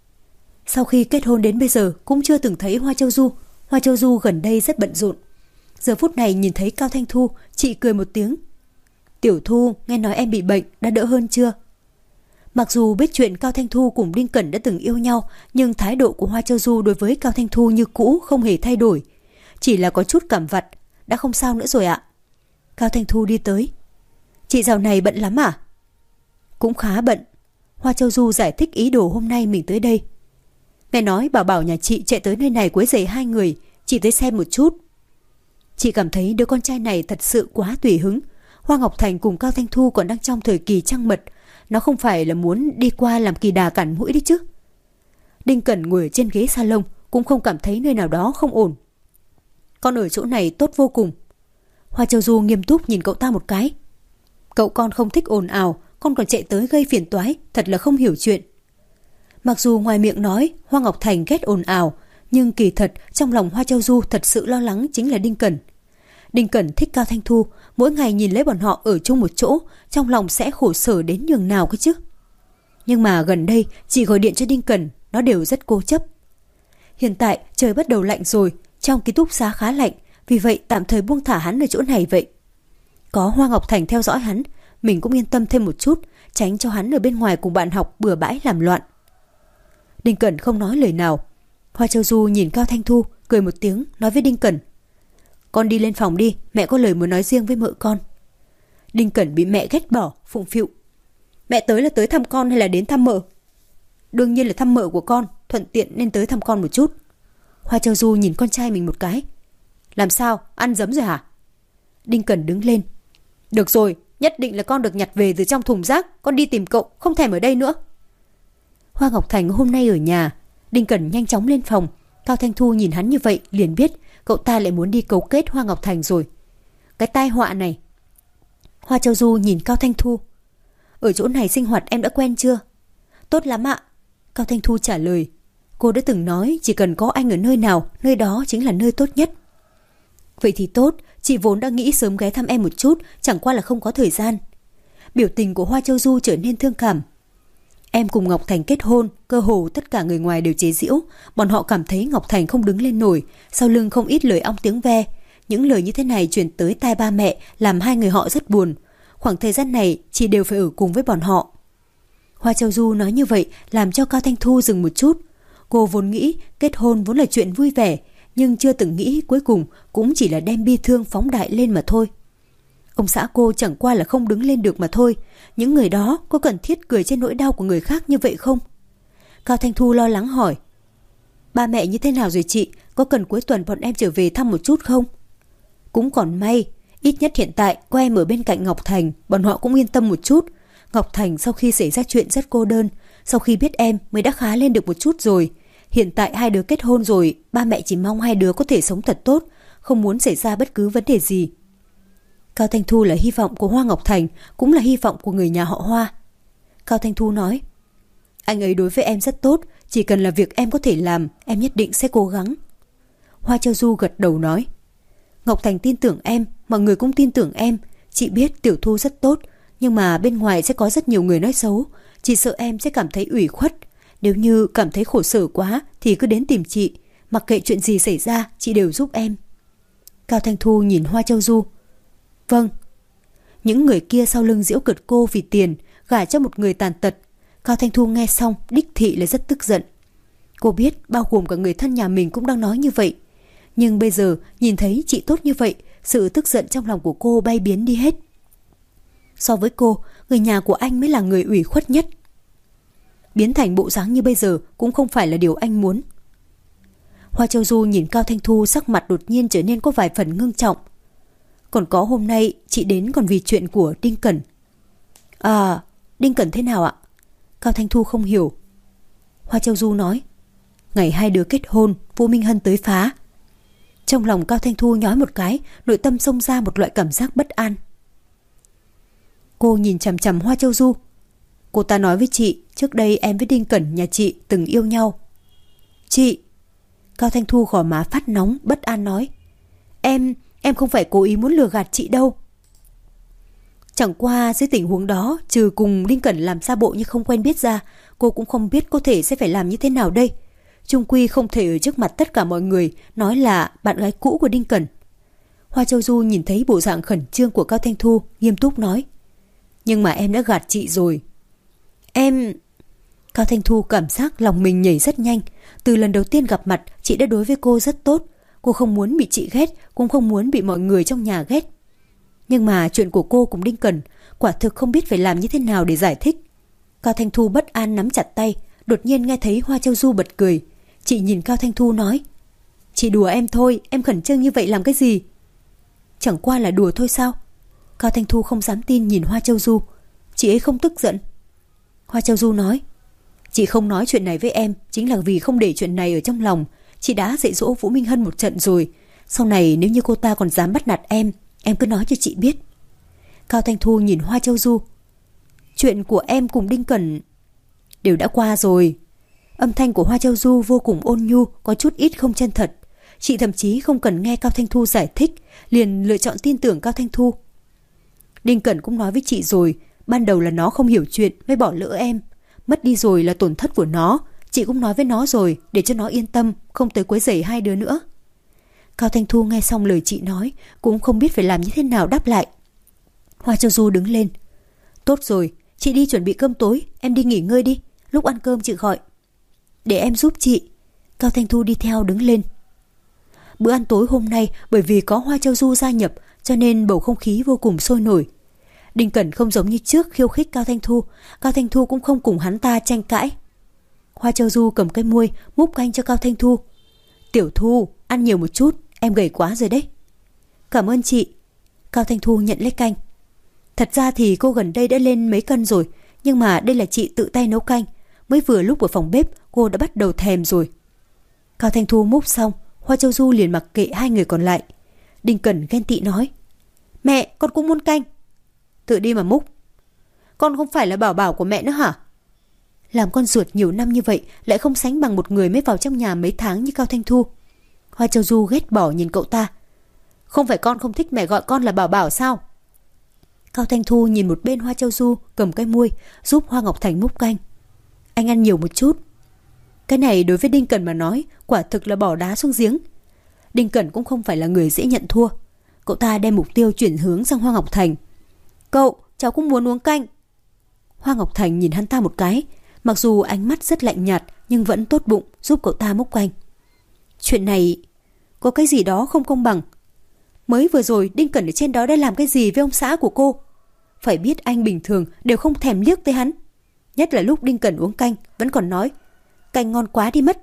Sau khi kết hôn đến bây giờ cũng chưa từng thấy Hoa Châu Du. Hoa Châu Du gần đây rất bận rộn. Giờ phút này nhìn thấy Cao Thanh Thu, chị cười một tiếng. Tiểu Thu, nghe nói em bị bệnh, đã đỡ hơn chưa? Mặc dù biết chuyện Cao Thanh Thu cùng Đinh Cẩn đã từng yêu nhau, nhưng thái độ của Hoa Châu Du đối với Cao Thanh Thu như cũ, không hề thay đổi. Chỉ là có chút cảm vặt. Đã không sao nữa rồi ạ. Cao Thanh Thu đi tới. Chị dạo này bận lắm à? Cũng khá bận. Hoa Châu Du giải thích ý đồ hôm nay mình tới đây. Mẹ nói Bảo Bảo nhà chị chạy tới nơi này quấy rầy hai người, chị tới xem một chút. Chị cảm thấy đứa con trai này thật sự quá tùy hứng. Hoa Ngọc Thành cùng Cao Thanh Thu còn đang trong thời kỳ trăng mật. Nó không phải là muốn đi qua làm kỳ đà cản mũi đi chứ. Đinh Cẩn ngồi ở trên ghế salon cũng không cảm thấy nơi nào đó không ổn. Con ở chỗ này tốt vô cùng. Hoa Châu Du nghiêm túc nhìn cậu ta một cái. Cậu con không thích ồn ào, con còn chạy tới gây phiền toái, thật là không hiểu chuyện. Mặc dù ngoài miệng nói Hoa Ngọc Thành ghét ồn ào, nhưng kỳ thật trong lòng Hoa Châu Du thật sự lo lắng chính là Đinh Cẩn. Đinh Cẩn thích Cao Thanh Thu, mỗi ngày nhìn lấy bọn họ ở chung một chỗ, trong lòng sẽ khổ sở đến nhường nào cơ chứ. Nhưng mà gần đây chỉ gọi điện cho Đinh Cẩn, nó đều rất cố chấp. Hiện tại trời bắt đầu lạnh rồi, trong ký túc xá khá lạnh, vì vậy tạm thời buông thả hắn ở chỗ này vậy. Có Hoa Ngọc Thành theo dõi hắn, mình cũng yên tâm thêm một chút, tránh cho hắn ở bên ngoài cùng bạn học bừa bãi làm loạn. Đinh Cẩn không nói lời nào. Hoa Châu Du nhìn Cao Thanh Thu, cười một tiếng, nói với Đinh Cẩn. Con đi lên phòng đi, mẹ có lời muốn nói riêng với mợ con. Đinh Cẩn bị mẹ ghét bỏ, phụng phịu. Mẹ tới là tới thăm con hay là đến thăm mợ? Đương nhiên là thăm mợ của con, thuận tiện nên tới thăm con một chút. Hoa Châu Du nhìn con trai mình một cái. Làm sao, ăn dấm rồi hả? Đinh Cẩn đứng lên. Được rồi, nhất định là con được nhặt về từ trong thùng rác, con đi tìm cậu, không thèm ở đây nữa. Hoa Ngọc Thành hôm nay ở nhà. Đinh Cẩn nhanh chóng lên phòng. Cao Thanh Thu nhìn hắn như vậy liền biết cậu ta lại muốn đi cấu kết Hoa Ngọc Thành rồi. Cái tai họa này. Hoa Châu Du nhìn Cao Thanh Thu. Ở chỗ này sinh hoạt em đã quen chưa? Tốt lắm ạ. Cao Thanh Thu trả lời. Cô đã từng nói chỉ cần có anh ở nơi nào, nơi đó chính là nơi tốt nhất. Vậy thì tốt, chị vốn đã nghĩ sớm ghé thăm em một chút, chẳng qua là không có thời gian. Biểu tình của Hoa Châu Du trở nên thương cảm. Em cùng Ngọc Thành kết hôn, cơ hồ tất cả người ngoài đều chế giễu. Bọn họ cảm thấy Ngọc Thành không đứng lên nổi, sau lưng không ít lời ong tiếng ve. Những lời như thế này truyền tới tai ba mẹ, làm hai người họ rất buồn. Khoảng thời gian này, chị đều phải ở cùng với bọn họ. Hoa Châu Du nói như vậy, làm cho Cao Thanh Thu dừng một chút. Cô vốn nghĩ kết hôn vốn là chuyện vui vẻ, nhưng chưa từng nghĩ cuối cùng cũng chỉ là đem bi thương phóng đại lên mà thôi. Ông xã cô chẳng qua là không đứng lên được mà thôi. Những người đó có cần thiết cười trên nỗi đau của người khác như vậy không? Cao Thanh Thu lo lắng hỏi. Ba mẹ như thế nào rồi chị? Có cần cuối tuần bọn em trở về thăm một chút không? Cũng còn may, ít nhất hiện tại có em ở bên cạnh Ngọc Thành, bọn họ cũng yên tâm một chút. Ngọc Thành sau khi xảy ra chuyện rất cô đơn, sau khi biết em mới đã khá lên được một chút rồi. Hiện tại hai đứa kết hôn rồi, ba mẹ chỉ mong hai đứa có thể sống thật tốt, không muốn xảy ra bất cứ vấn đề gì. Cao Thanh Thu là hy vọng của Hoa Ngọc Thành, cũng là hy vọng của người nhà họ Hoa. Cao Thanh Thu nói, anh ấy đối với em rất tốt, chỉ cần là việc em có thể làm, em nhất định sẽ cố gắng. Hoa Châu Du gật đầu nói, Ngọc Thành tin tưởng em, mọi người cũng tin tưởng em. Chị biết Tiểu Thu rất tốt, nhưng mà bên ngoài sẽ có rất nhiều người nói xấu. Chị sợ em sẽ cảm thấy ủy khuất. Nếu như cảm thấy khổ sở quá thì cứ đến tìm chị. Mặc kệ chuyện gì xảy ra, chị đều giúp em. Cao Thanh Thu nhìn Hoa Châu Du. Vâng. Những người kia sau lưng giễu cợt cô vì tiền, gả cho một người tàn tật. Cao Thanh Thu nghe xong đích thị là rất tức giận. Cô biết bao gồm cả người thân nhà mình cũng đang nói như vậy. Nhưng bây giờ nhìn thấy chị tốt như vậy, sự tức giận trong lòng của cô bay biến đi hết. So với cô, người nhà của anh mới là người ủy khuất nhất. Biến thành bộ dáng như bây giờ cũng không phải là điều anh muốn. Hoa Châu Du nhìn Cao Thanh Thu, sắc mặt đột nhiên trở nên có vài phần ngưng trọng. Còn có hôm nay chị đến còn vì chuyện của Đinh Cẩn. À, Đinh Cẩn thế nào ạ? Cao Thanh Thu không hiểu. Hoa Châu Du nói, ngày hai đứa kết hôn, Vũ Minh Hân tới phá. Trong lòng Cao Thanh Thu nhói một cái, nội tâm xông ra một loại cảm giác bất an. Cô nhìn chằm chằm Hoa Châu Du. Cô ta nói với chị, trước đây em với Đinh Cẩn nhà chị từng yêu nhau. Chị! Cao Thanh Thu gò má phát nóng, bất an nói. Em, em không phải cố ý muốn lừa gạt chị đâu. Chẳng qua dưới tình huống đó, trừ cùng Đinh Cẩn làm xa bộ như không quen biết ra, cô cũng không biết có thể sẽ phải làm như thế nào đây. Chung quy không thể ở trước mặt tất cả mọi người nói là bạn gái cũ của Đinh Cẩn. Hoa Châu Du nhìn thấy bộ dạng khẩn trương của Cao Thanh Thu, nghiêm túc nói. Nhưng mà em đã gạt chị rồi. Em... Cao Thanh Thu cảm giác lòng mình nhảy rất nhanh. Từ lần đầu tiên gặp mặt, chị đã đối với cô rất tốt. Cô không muốn bị chị ghét, cũng không muốn bị mọi người trong nhà ghét. Nhưng mà chuyện của cô cùng Đinh Cẩn, quả thực không biết phải làm như thế nào để giải thích. Cao Thanh Thu bất an nắm chặt tay, đột nhiên nghe thấy Hoa Châu Du bật cười. Chị nhìn Cao Thanh Thu nói. Chị đùa em thôi, em khẩn trương như vậy làm cái gì? Chẳng qua là đùa thôi sao? Cao Thanh Thu không dám tin nhìn Hoa Châu Du. Chị ấy không tức giận. Hoa Châu Du nói. Chị không nói chuyện này với em chính là vì không để chuyện này ở trong lòng. Chị đã dạy dỗ Vũ Minh Hân một trận rồi. Sau này nếu như cô ta còn dám bắt nạt em, em cứ nói cho chị biết. Cao Thanh Thu nhìn Hoa Châu Du. Chuyện của em cùng Đinh Cẩn đều đã qua rồi. Âm thanh của Hoa Châu Du vô cùng ôn nhu, có chút ít không chân thật. Chị thậm chí không cần nghe Cao Thanh Thu giải thích, liền lựa chọn tin tưởng Cao Thanh Thu. Đinh Cẩn cũng nói với chị rồi, ban đầu là nó không hiểu chuyện mới bỏ lỡ em. Mất đi rồi là tổn thất của nó. Chị cũng nói với nó rồi, để cho nó yên tâm, không tới quấy rầy hai đứa nữa. Cao Thanh Thu nghe xong lời chị nói, cũng không biết phải làm như thế nào đáp lại. Hoa Châu Du đứng lên. Tốt rồi, chị đi chuẩn bị cơm tối, em đi nghỉ ngơi đi, lúc ăn cơm chị gọi. Để em giúp chị. Cao Thanh Thu đi theo đứng lên. Bữa ăn tối hôm nay bởi vì có Hoa Châu Du gia nhập, cho nên bầu không khí vô cùng sôi nổi. Đinh Cẩn không giống như trước khiêu khích Cao Thanh Thu, Cao Thanh Thu cũng không cùng hắn ta tranh cãi. Hoa Châu Du cầm cái muôi múc canh cho Cao Thanh Thu. Tiểu Thu, ăn nhiều một chút, em gầy quá rồi đấy. Cảm ơn chị. Cao Thanh Thu nhận lấy canh. Thật ra thì cô gần đây đã lên mấy cân rồi, nhưng mà đây là chị tự tay nấu canh. Mới vừa lúc ở phòng bếp cô đã bắt đầu thèm rồi. Cao Thanh Thu múc xong, Hoa Châu Du liền mặc kệ hai người còn lại. Đinh Cẩn ghen tị nói. Mẹ, con cũng muốn canh. Tự đi mà múc. Con không phải là bảo bảo của mẹ nữa hả? Làm con ruột nhiều năm như vậy lại không sánh bằng một người mới vào trong nhà mấy tháng như Cao Thanh Thu. Hoa Châu Du ghét bỏ nhìn cậu ta. Không phải con không thích mẹ gọi con là bảo bảo sao? Cao Thanh Thu nhìn một bên Hoa Châu Du cầm cái muôi giúp Hoa Ngọc Thành múc canh. Anh ăn nhiều một chút. Cái này đối với Đinh Cẩn mà nói quả thực là bỏ đá xuống giếng. Đinh Cẩn cũng không phải là người dễ nhận thua. Cậu ta đem mục tiêu chuyển hướng sang Hoa Ngọc Thành. Cậu, cháu cũng muốn uống canh. Hoa Ngọc Thành nhìn hắn ta một cái. Mặc dù ánh mắt rất lạnh nhạt nhưng vẫn tốt bụng giúp cậu ta múc canh. Chuyện này có cái gì đó không công bằng. Mới vừa rồi Đinh Cẩn ở trên đó đã làm cái gì với ông xã của cô? Phải biết anh bình thường đều không thèm liếc tới hắn. Nhất là lúc Đinh Cẩn uống canh vẫn còn nói canh ngon quá đi mất.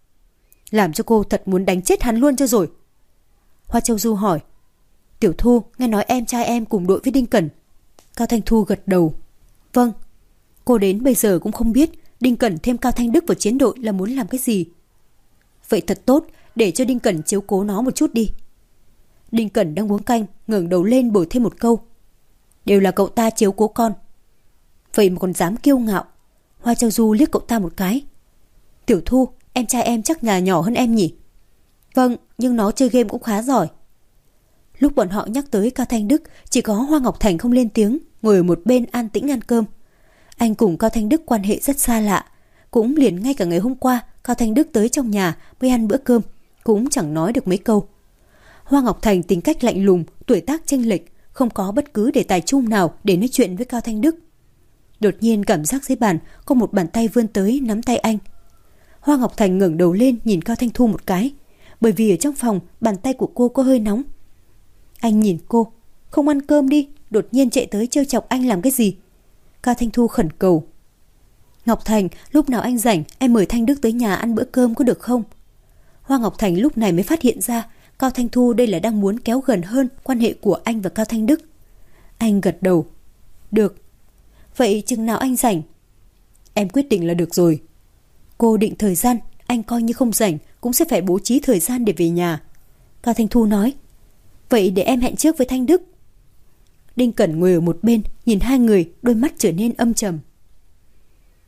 Làm cho cô thật muốn đánh chết hắn luôn cho rồi. Hoa Châu Du hỏi. Tiểu Thu, nghe nói em trai em cùng đội với Đinh Cẩn. Cao Thanh Thu gật đầu. Vâng. Cô đến bây giờ cũng không biết Đinh Cẩn thêm Cao Thanh Đức vào chiến đội là muốn làm cái gì. Vậy thật tốt, để cho Đinh Cẩn chiếu cố nó một chút đi. Đinh Cẩn đang uống canh, ngẩng đầu lên bồi thêm một câu. Đều là cậu ta chiếu cố con. Vậy mà còn dám kiêu ngạo. Hoa Châu Du liếc cậu ta một cái. Tiểu Thu, em trai em chắc nhà nhỏ hơn em nhỉ? Vâng, nhưng nó chơi game cũng khá giỏi. Lúc bọn họ nhắc tới Cao Thanh Đức, chỉ có Hoa Ngọc Thành không lên tiếng, ngồi ở một bên an tĩnh ăn cơm. Anh cùng Cao Thanh Đức quan hệ rất xa lạ. Cũng liền ngay cả ngày hôm qua Cao Thanh Đức tới trong nhà mới ăn bữa cơm, cũng chẳng nói được mấy câu. Hoa Ngọc Thành tính cách lạnh lùng, tuổi tác chênh lệch, không có bất cứ đề tài chung nào để nói chuyện với Cao Thanh Đức. Đột nhiên cảm giác dưới bàn có một bàn tay vươn tới nắm tay anh. Hoa Ngọc Thành ngẩng đầu lên nhìn Cao Thanh Thu một cái, bởi vì ở trong phòng bàn tay của cô có hơi nóng. Anh nhìn cô, không ăn cơm đi, đột nhiên chạy tới trêu chọc anh làm cái gì? Cao Thanh Thu khẩn cầu. Ngọc Thành, lúc nào anh rảnh em mời Thanh Đức tới nhà ăn bữa cơm có được không? Hoa Ngọc Thành lúc này mới phát hiện ra Cao Thanh Thu đây là đang muốn kéo gần hơn quan hệ của anh và Cao Thanh Đức. Anh gật đầu. Được. Vậy chừng nào anh rảnh? Em quyết định là được rồi. Cô định thời gian, anh coi như không rảnh cũng sẽ phải bố trí thời gian để về nhà. Cao Thanh Thu nói. Vậy để em hẹn trước với Thanh Đức. Đinh Cẩn ngồi ở một bên nhìn hai người, đôi mắt trở nên âm trầm.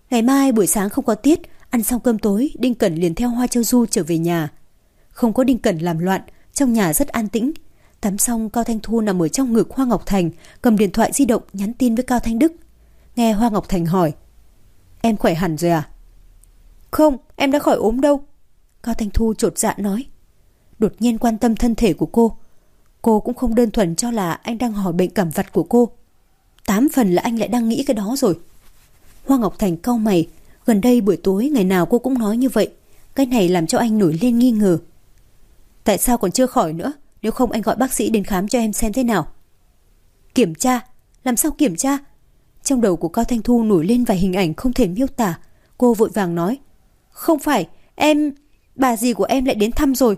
Ngày mai buổi sáng không có tiết, ăn xong cơm tối, Đinh Cẩn liền theo Hoa Châu Du trở về nhà. Không có Đinh Cẩn làm loạn, trong nhà rất an tĩnh. Tắm xong, Cao Thanh Thu nằm ở trong ngực Hoa Ngọc Thành, cầm điện thoại di động nhắn tin với Cao Thanh Đức. Nghe Hoa Ngọc Thành hỏi: Em khỏe hẳn rồi à? Không, em đã khỏi ốm đâu. Cao Thanh Thu chột dạ nói. Đột nhiên quan tâm thân thể của cô. Cô cũng không đơn thuần cho là anh đang hỏi bệnh cảm vặt của cô. Tám phần là anh lại đang nghĩ cái đó rồi. Hoa Ngọc Thành cau mày. Gần đây buổi tối ngày nào cô cũng nói như vậy. Cái này làm cho anh nổi lên nghi ngờ. Tại sao còn chưa khỏi nữa? Nếu không anh gọi bác sĩ đến khám cho em xem thế nào. Kiểm tra? Làm sao kiểm tra? Trong đầu của Cao Thanh Thu nổi lên vài hình ảnh không thể miêu tả. Cô vội vàng nói: Không phải, em... bà dì của em lại đến thăm rồi.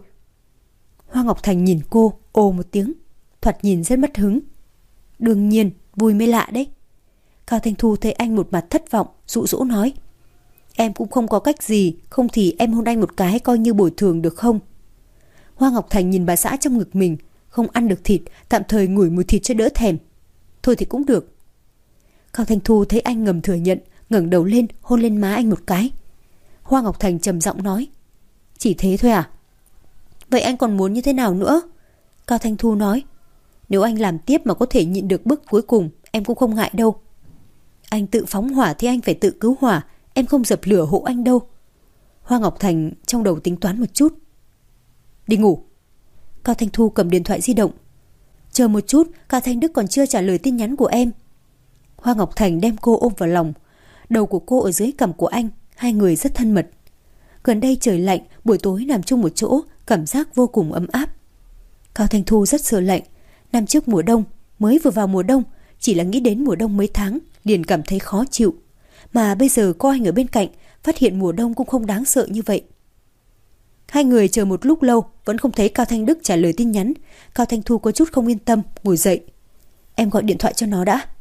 Hoa Ngọc Thành nhìn cô, ồ một tiếng, thoạt nhìn rất mất hứng. Đương nhiên, vui mới lạ đấy. Cao Thanh Thu thấy anh một mặt thất vọng, dụ dỗ nói: Em cũng không có cách gì, không thì em hôn anh một cái coi như bồi thường được không? Hoa Ngọc Thành nhìn bà xã trong ngực mình, không ăn được thịt, tạm thời ngửi mùi thịt cho đỡ thèm. Thôi thì cũng được. Cao Thanh Thu thấy anh ngầm thừa nhận, ngẩng đầu lên hôn lên má anh một cái. Hoa Ngọc Thành trầm giọng nói: Chỉ thế thôi à? Vậy anh còn muốn như thế nào nữa? Cao Thanh Thu nói: Nếu anh làm tiếp mà có thể nhịn được bước cuối cùng, em cũng không ngại đâu. Anh tự phóng hỏa thì anh phải tự cứu hỏa, em không dập lửa hộ anh đâu. Hoa Ngọc Thành trong đầu tính toán một chút. Đi ngủ. Cao Thanh Thu cầm điện thoại di động. Chờ một chút, Cao Thanh Đức còn chưa trả lời tin nhắn của em. Hoa Ngọc Thành đem cô ôm vào lòng. Đầu của cô ở dưới cằm của anh, hai người rất thân mật. Gần đây trời lạnh, buổi tối nằm chung một chỗ, cảm giác vô cùng ấm áp. Cao Thanh Thu rất sợ lạnh. Năm trước mùa đông, mới vừa vào mùa đông, chỉ là nghĩ đến mùa đông mấy tháng, liền cảm thấy khó chịu. Mà bây giờ có anh ở bên cạnh, phát hiện mùa đông cũng không đáng sợ như vậy. Hai người chờ một lúc lâu, vẫn không thấy Cao Thanh Đức trả lời tin nhắn. Cao Thanh Thu có chút không yên tâm, ngồi dậy. Em gọi điện thoại cho nó đã.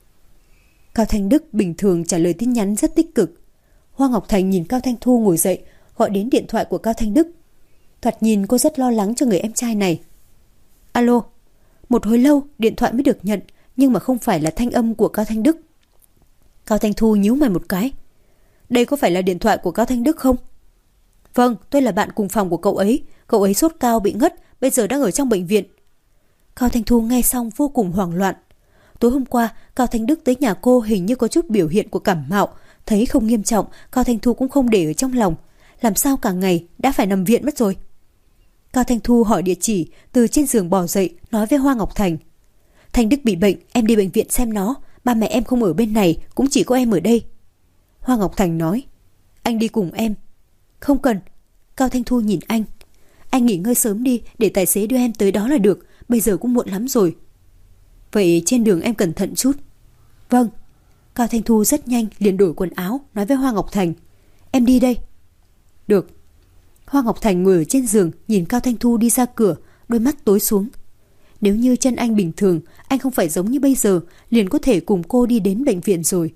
Cao Thanh Đức bình thường trả lời tin nhắn rất tích cực. Hoa Ngọc Thành nhìn Cao Thanh Thu ngồi dậy, gọi đến điện thoại của Cao Thanh Đức. Thoạt nhìn cô rất lo lắng cho người em trai này. Alo. Một hồi lâu điện thoại mới được nhận, nhưng mà không phải là thanh âm của Cao Thanh Đức. Cao Thanh Thu nhíu mày một cái. Đây có phải là điện thoại của Cao Thanh Đức không? Vâng, tôi là bạn cùng phòng của cậu ấy. Cậu ấy sốt cao bị ngất, bây giờ đang ở trong bệnh viện. Cao Thanh Thu nghe xong vô cùng hoảng loạn. Tối hôm qua, Cao Thanh Đức tới nhà cô hình như có chút biểu hiện của cảm mạo. Thấy không nghiêm trọng, Cao Thanh Thu cũng không để ở trong lòng. Làm sao cả ngày đã phải nằm viện mất rồi. Cao Thanh Thu hỏi địa chỉ, từ trên giường bò dậy, nói với Hoa Ngọc Thành. Thanh Đức bị bệnh, em đi bệnh viện xem nó. Ba mẹ em không ở bên này, cũng chỉ có em ở đây. Hoa Ngọc Thành nói. Anh đi cùng em. Không cần. Cao Thanh Thu nhìn anh. Anh nghỉ ngơi sớm đi, để tài xế đưa em tới đó là được. Bây giờ cũng muộn lắm rồi. Vậy trên đường em cẩn thận chút. Vâng. Cao Thanh Thu rất nhanh liền đổi quần áo, nói với Hoa Ngọc Thành. Em đi đây. Được. Hoa Ngọc Thành ngồi ở trên giường, nhìn Cao Thanh Thu đi ra cửa, đôi mắt tối xuống. Nếu như chân anh bình thường, anh không phải giống như bây giờ, liền có thể cùng cô đi đến bệnh viện rồi.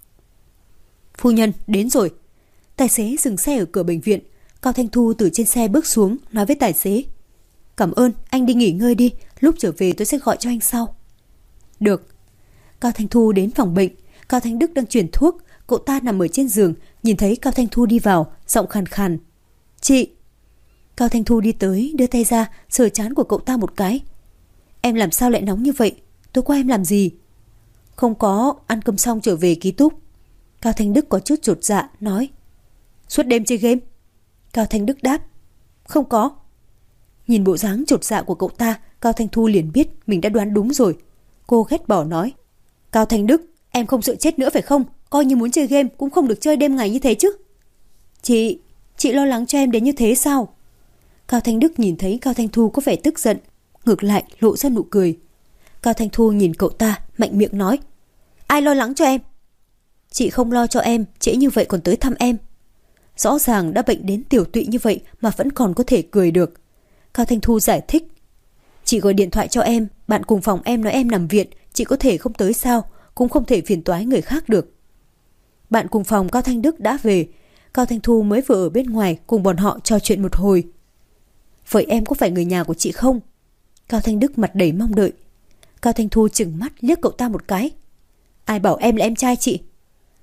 Phu nhân, đến rồi. Tài xế dừng xe ở cửa bệnh viện. Cao Thanh Thu từ trên xe bước xuống, nói với tài xế. Cảm ơn, anh đi nghỉ ngơi đi, lúc trở về tôi sẽ gọi cho anh sau. Được. Cao Thanh Thu đến phòng bệnh. Cao Thanh Đức đang chuyển thuốc. Cậu ta nằm ở trên giường, nhìn thấy Cao Thanh Thu đi vào, giọng khàn khàn. Chị. Cao Thanh Thu đi tới, đưa tay ra, sờ trán của cậu ta một cái. Em làm sao lại nóng như vậy? Tối qua em làm gì? Không có, ăn cơm xong trở về ký túc. Cao Thanh Đức có chút chột dạ, nói. Suốt đêm chơi game? Cao Thanh Đức đáp. Không có. Nhìn bộ dáng chột dạ của cậu ta, Cao Thanh Thu liền biết mình đã đoán đúng rồi. Cô ghét bỏ nói. Cao Thanh Đức, em không sợ chết nữa phải không? Coi như muốn chơi game cũng không được chơi đêm ngày như thế chứ. Chị, chị lo lắng cho em đến như thế sao? Cao Thanh Đức nhìn thấy Cao Thanh Thu có vẻ tức giận, ngược lại lộ ra nụ cười. Cao Thanh Thu nhìn cậu ta, mạnh miệng nói. Ai lo lắng cho em? Chị không lo cho em, trễ như vậy còn tới thăm em. Rõ ràng đã bệnh đến tiểu tụy như vậy mà vẫn còn có thể cười được. Cao Thanh Thu giải thích. Chị gọi điện thoại cho em, bạn cùng phòng em nói em nằm viện, chị có thể không tới sao, cũng không thể phiền toái người khác được. Bạn cùng phòng Cao Thanh Đức đã về. Cao Thanh Thu mới vừa ở bên ngoài cùng bọn họ trò chuyện một hồi. Vậy em có phải người nhà của chị không? Cao Thanh Đức mặt đầy mong đợi. Cao Thanh Thu chừng mắt liếc cậu ta một cái. Ai bảo em là em trai chị?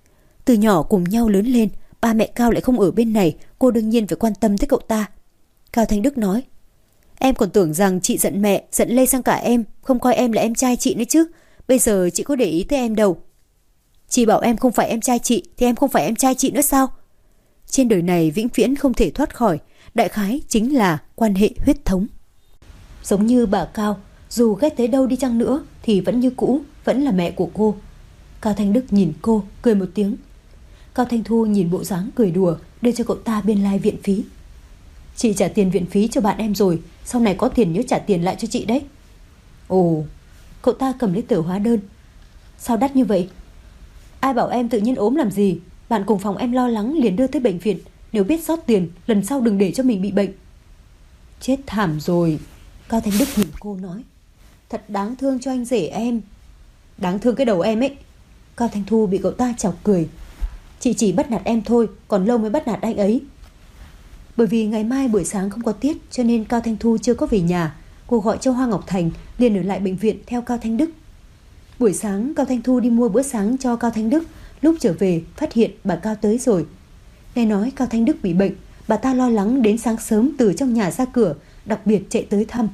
Từ nhỏ cùng nhau lớn lên, ba mẹ Cao lại không ở bên này, cô đương nhiên phải quan tâm tới cậu ta. Cao Thanh Đức nói, em còn tưởng rằng chị giận mẹ, giận lây sang cả em, không coi em là em trai chị nữa chứ. Bây giờ chị có để ý tới em đâu. Chị bảo em không phải em trai chị, thì em không phải em trai chị nữa sao? Trên đời này vĩnh viễn không thể thoát khỏi, đại khái chính là quan hệ huyết thống. Giống như bà Cao, dù ghét tới đâu đi chăng nữa thì vẫn như cũ, vẫn là mẹ của cô. Cao Thanh Đức nhìn cô, cười một tiếng. Cao Thanh Thu nhìn bộ dáng cười đùa, đưa cho cậu ta biên lai viện phí. Chị trả tiền viện phí cho bạn em rồi, sau này có tiền nhớ trả tiền lại cho chị đấy. Ồ, cậu ta cầm lấy tờ hóa đơn. Sao đắt như vậy? Ai bảo em tự nhiên ốm làm gì? Bạn cùng phòng em lo lắng liền đưa tới bệnh viện. Nếu biết sót tiền, lần sau đừng để cho mình bị bệnh. Chết thảm rồi. Cao Thanh Đức nhìn cô nói, thật đáng thương cho anh rể em. Đáng thương cái đầu em ấy. Cao Thanh Thu bị cậu ta chọc cười. Chị chỉ bắt nạt em thôi, còn lâu mới bắt nạt anh ấy. Bởi vì ngày mai buổi sáng không có tiết, cho nên Cao Thanh Thu chưa có về nhà. Cô gọi cho Hoa Ngọc Thành, liền ở lại bệnh viện theo Cao Thanh Đức. Buổi sáng Cao Thanh Thu đi mua bữa sáng cho Cao Thanh Đức. Lúc trở về phát hiện bà Cao tới rồi. Nghe nói Cao Thanh Đức bị bệnh, bà ta lo lắng đến sáng sớm từ trong nhà ra cửa, đặc biệt chạy tới thăm.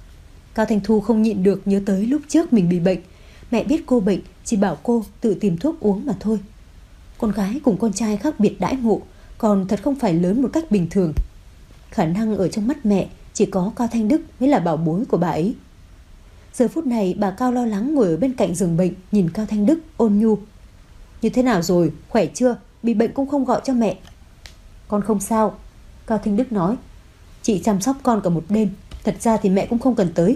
Cao Thanh Thu không nhịn được nhớ tới lúc trước mình bị bệnh. Mẹ biết cô bệnh, chỉ bảo cô tự tìm thuốc uống mà thôi. Con gái cùng con trai khác biệt đãi ngộ, còn thật không phải lớn một cách bình thường. Khả năng ở trong mắt mẹ chỉ có Cao Thanh Đức mới là bảo bối của bà ấy. Giờ phút này bà Cao lo lắng ngồi ở bên cạnh giường bệnh, nhìn Cao Thanh Đức ôn nhu. Như thế nào rồi, khỏe chưa? Bị bệnh cũng không gọi cho mẹ. Con không sao, Cao Thanh Đức nói. Chị chăm sóc con cả một đêm, thật ra thì mẹ cũng không cần tới.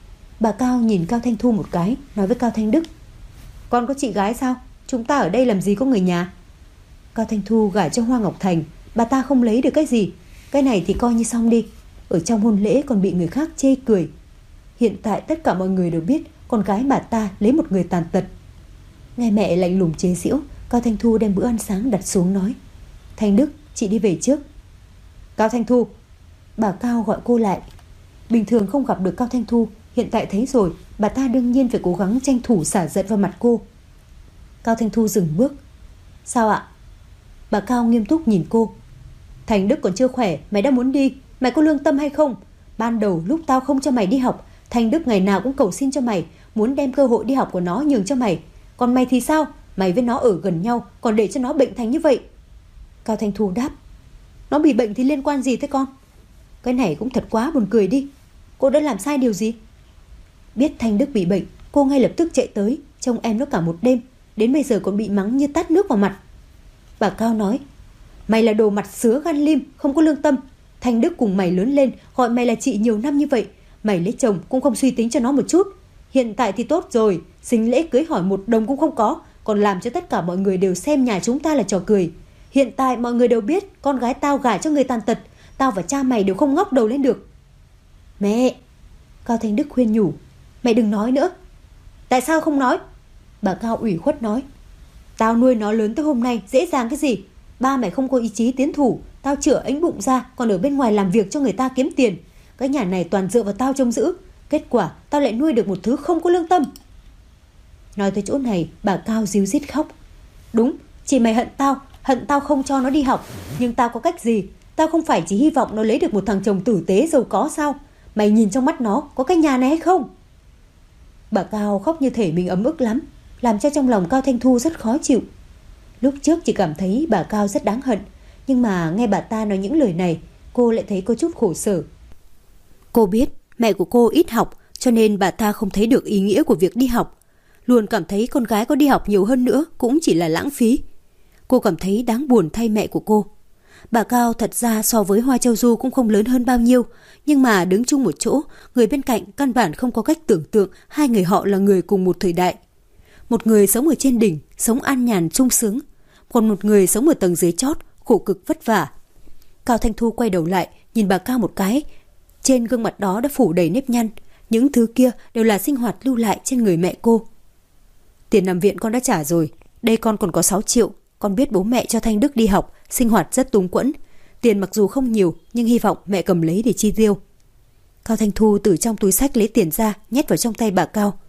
Bà Cao nhìn Cao Thanh Thu một cái, nói với Cao Thanh Đức, con có chị gái sao? Chúng ta ở đây làm gì có người nhà? Cao Thanh Thu gả cho Hoa Ngọc Thành, bà ta không lấy được cái gì. Cái này thì coi như xong đi. Ở trong hôn lễ còn bị người khác chê cười. Hiện tại tất cả mọi người đều biết con gái bà ta lấy một người tàn tật. Nghe mẹ lạnh lùng chế giễu, Cao Thanh Thu đem bữa ăn sáng đặt xuống nói, Thanh Đức, chị đi về trước. Cao Thanh Thu. Bà Cao gọi cô lại. Bình thường không gặp được Cao Thanh Thu, hiện tại thấy rồi, bà ta đương nhiên phải cố gắng tranh thủ xả giận vào mặt cô. Cao Thanh Thu dừng bước. Sao ạ? Bà Cao nghiêm túc nhìn cô. Thành Đức còn chưa khỏe, mày đã muốn đi, mày có lương tâm hay không? Ban đầu lúc tao không cho mày đi học, Thành Đức ngày nào cũng cầu xin cho mày, muốn đem cơ hội đi học của nó nhường cho mày. Còn mày thì sao? Mày với nó ở gần nhau, còn để cho nó bệnh thành như vậy. Cao Thanh Thu đáp, nó bị bệnh thì liên quan gì tới con? Cái này cũng thật quá buồn cười đi. Cô đã làm sai điều gì? Biết Thành Đức bị bệnh, cô ngay lập tức chạy tới, trông em nó cả một đêm, đến bây giờ còn bị mắng như tát nước vào mặt. Bà Cao nói, mày là đồ mặt sứa gan lim, không có lương tâm. Thành Đức cùng mày lớn lên, gọi mày là chị nhiều năm như vậy, mày lấy chồng cũng không suy tính cho nó một chút. Hiện tại thì tốt rồi, sinh lễ cưới hỏi một đồng cũng không có, còn làm cho tất cả mọi người đều xem nhà chúng ta là trò cười. Hiện tại mọi người đều biết con gái tao gả cho người tàn tật, tao và cha mày đều không ngóc đầu lên được. Mẹ! Cao Thanh Đức khuyên nhủ, mẹ đừng nói nữa. Tại sao không nói? Bà Cao ủy khuất nói, tao nuôi nó lớn tới hôm nay dễ dàng cái gì? Ba mẹ không có ý chí tiến thủ, tao chữa ánh bụng ra, còn ở bên ngoài làm việc cho người ta kiếm tiền. Cái nhà này toàn dựa vào tao trông giữ, kết quả tao lại nuôi được một thứ không có lương tâm. Nói tới chỗ này, bà Cao ríu rít khóc. Đúng, chị mày hận tao, hận tao không cho nó đi học, nhưng tao có cách gì? Tao không phải chỉ hy vọng nó lấy được một thằng chồng tử tế giàu có sao? Mày nhìn trong mắt nó có cái nhà này hay không? Bà Cao khóc như thể mình ấm ức lắm, làm cho trong lòng Cao Thanh Thu rất khó chịu. Lúc trước chỉ cảm thấy bà Cao rất đáng hận, nhưng mà nghe bà ta nói những lời này, cô lại thấy có chút khổ sở. Cô biết mẹ của cô ít học, cho nên bà ta không thấy được ý nghĩa của việc đi học. Luôn cảm thấy con gái có đi học nhiều hơn nữa cũng chỉ là lãng phí. Cô cảm thấy đáng buồn thay mẹ của cô. Bà Cao thật ra so với Hoa Châu Du cũng không lớn hơn bao nhiêu, nhưng mà đứng chung một chỗ, người bên cạnh căn bản không có cách tưởng tượng hai người họ là người cùng một thời đại. Một người sống ở trên đỉnh, sống an nhàn sung sướng, còn một người sống ở tầng dưới chót, khổ cực vất vả. Cao Thanh Thu quay đầu lại, nhìn bà Cao một cái. Trên gương mặt đó đã phủ đầy nếp nhăn, những thứ kia đều là sinh hoạt lưu lại trên người mẹ cô. Tiền nằm viện con đã trả rồi, đây con còn có sáu triệu. Con biết bố mẹ cho Thanh Đức đi học, sinh hoạt rất túng quẫn. Tiền mặc dù không nhiều, nhưng hy vọng mẹ cầm lấy để chi tiêu. Cao Thanh Thu từ trong túi xách lấy tiền ra, nhét vào trong tay bà Cao.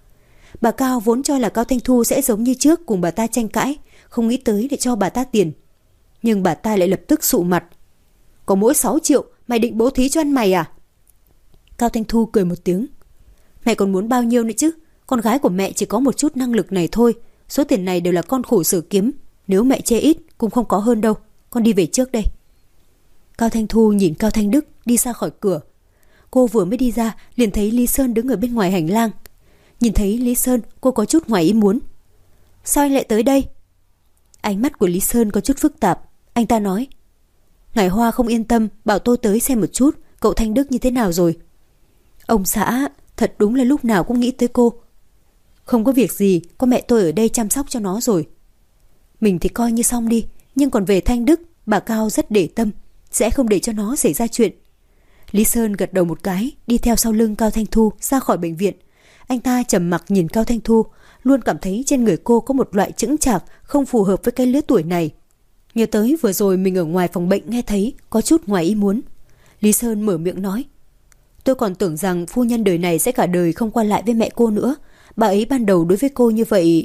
Bà Cao vốn cho là Cao Thanh Thu sẽ giống như trước cùng bà ta tranh cãi, không nghĩ tới để cho bà ta tiền. Nhưng bà ta lại lập tức sụ mặt. Có mỗi sáu triệu, mày định bố thí cho ăn mày à? Cao Thanh Thu cười một tiếng. Mẹ còn muốn bao nhiêu nữa chứ? Con gái của mẹ chỉ có một chút năng lực này thôi. Số tiền này đều là con khổ sở kiếm. Nếu mẹ chê ít cũng không có hơn đâu. Con đi về trước đây. Cao Thanh Thu nhìn Cao Thanh Đức đi ra khỏi cửa. Cô vừa mới đi ra liền thấy Lý Sơn đứng ở bên ngoài hành lang. Nhìn thấy Lý Sơn, cô có chút ngoài ý muốn. Sao anh lại tới đây? Ánh mắt của Lý Sơn có chút phức tạp. Anh ta nói, Ngải Hoa không yên tâm, bảo tôi tới xem một chút cậu Thanh Đức như thế nào rồi. Ông xã, thật đúng là lúc nào cũng nghĩ tới cô. Không có việc gì, có mẹ tôi ở đây chăm sóc cho nó rồi. Mình thì coi như xong đi, nhưng còn về Thanh Đức, bà Cao rất để tâm, sẽ không để cho nó xảy ra chuyện. Lý Sơn gật đầu một cái, đi theo sau lưng Cao Thanh Thu ra khỏi bệnh viện. Anh ta trầm mặc nhìn Cao Thanh Thu, luôn cảm thấy trên người cô có một loại chững chạc không phù hợp với cái lứa tuổi này. Nhớ tới vừa rồi mình ở ngoài phòng bệnh nghe thấy, có chút ngoài ý muốn. Lý Sơn mở miệng nói, tôi còn tưởng rằng phu nhân đời này sẽ cả đời không qua lại với mẹ cô nữa. Bà ấy ban đầu đối với cô như vậy.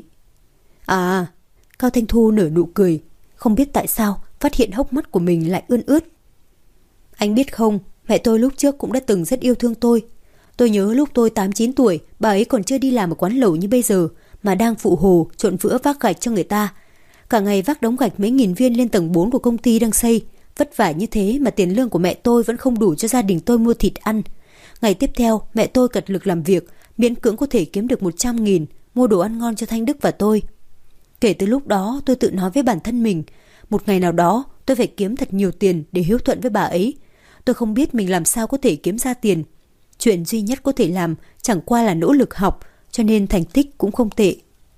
À, Cao Thanh Thu nở nụ cười, không biết tại sao phát hiện hốc mắt của mình lại ươn ướt. Anh biết không, mẹ tôi lúc trước cũng đã từng rất yêu thương tôi. Tôi nhớ lúc tôi tám chín tuổi, bà ấy còn chưa đi làm ở quán lẩu như bây giờ, mà đang phụ hồ trộn vữa vác gạch cho người ta. Cả ngày vác đống gạch mấy nghìn viên lên tầng bốn của công ty đang xây. Vất vả như thế mà tiền lương của mẹ tôi vẫn không đủ cho gia đình tôi mua thịt ăn. Ngày tiếp theo, mẹ tôi cật lực làm việc, miễn cưỡng có thể kiếm được một trăm nghìn, mua đồ ăn ngon cho Thanh Đức và tôi. Kể từ lúc đó, tôi tự nói với bản thân mình, một ngày nào đó tôi phải kiếm thật nhiều tiền để hiếu thuận với bà ấy. Tôi không biết mình làm sao có thể kiếm ra tiền. Chuyện duy nhất có thể làm chẳng qua là nỗ lực học, cho nên thành tích cũng không tệ.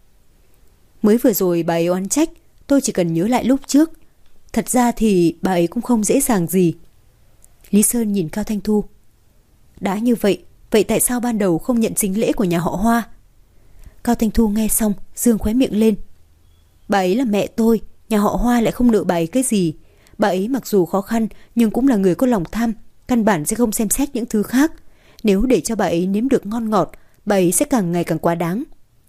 Mới vừa rồi bà ấy oán trách, tôi chỉ cần nhớ lại lúc trước. Thật ra thì bà ấy cũng không dễ dàng gì. Lý Sơn nhìn Cao Thanh Thu. Đã như vậy, vậy tại sao ban đầu không nhận sính lễ của nhà họ Hoa? Cao Thanh Thu nghe xong, dương khóe miệng lên. Bà ấy là mẹ tôi, nhà họ Hoa lại không nợ bà ấy cái gì. Bà ấy mặc dù khó khăn nhưng cũng là người có lòng tham, căn bản sẽ không xem xét những thứ khác. Nếu để cho bà ấy nếm được ngon ngọt, bà ấy sẽ càng ngày càng quá đáng.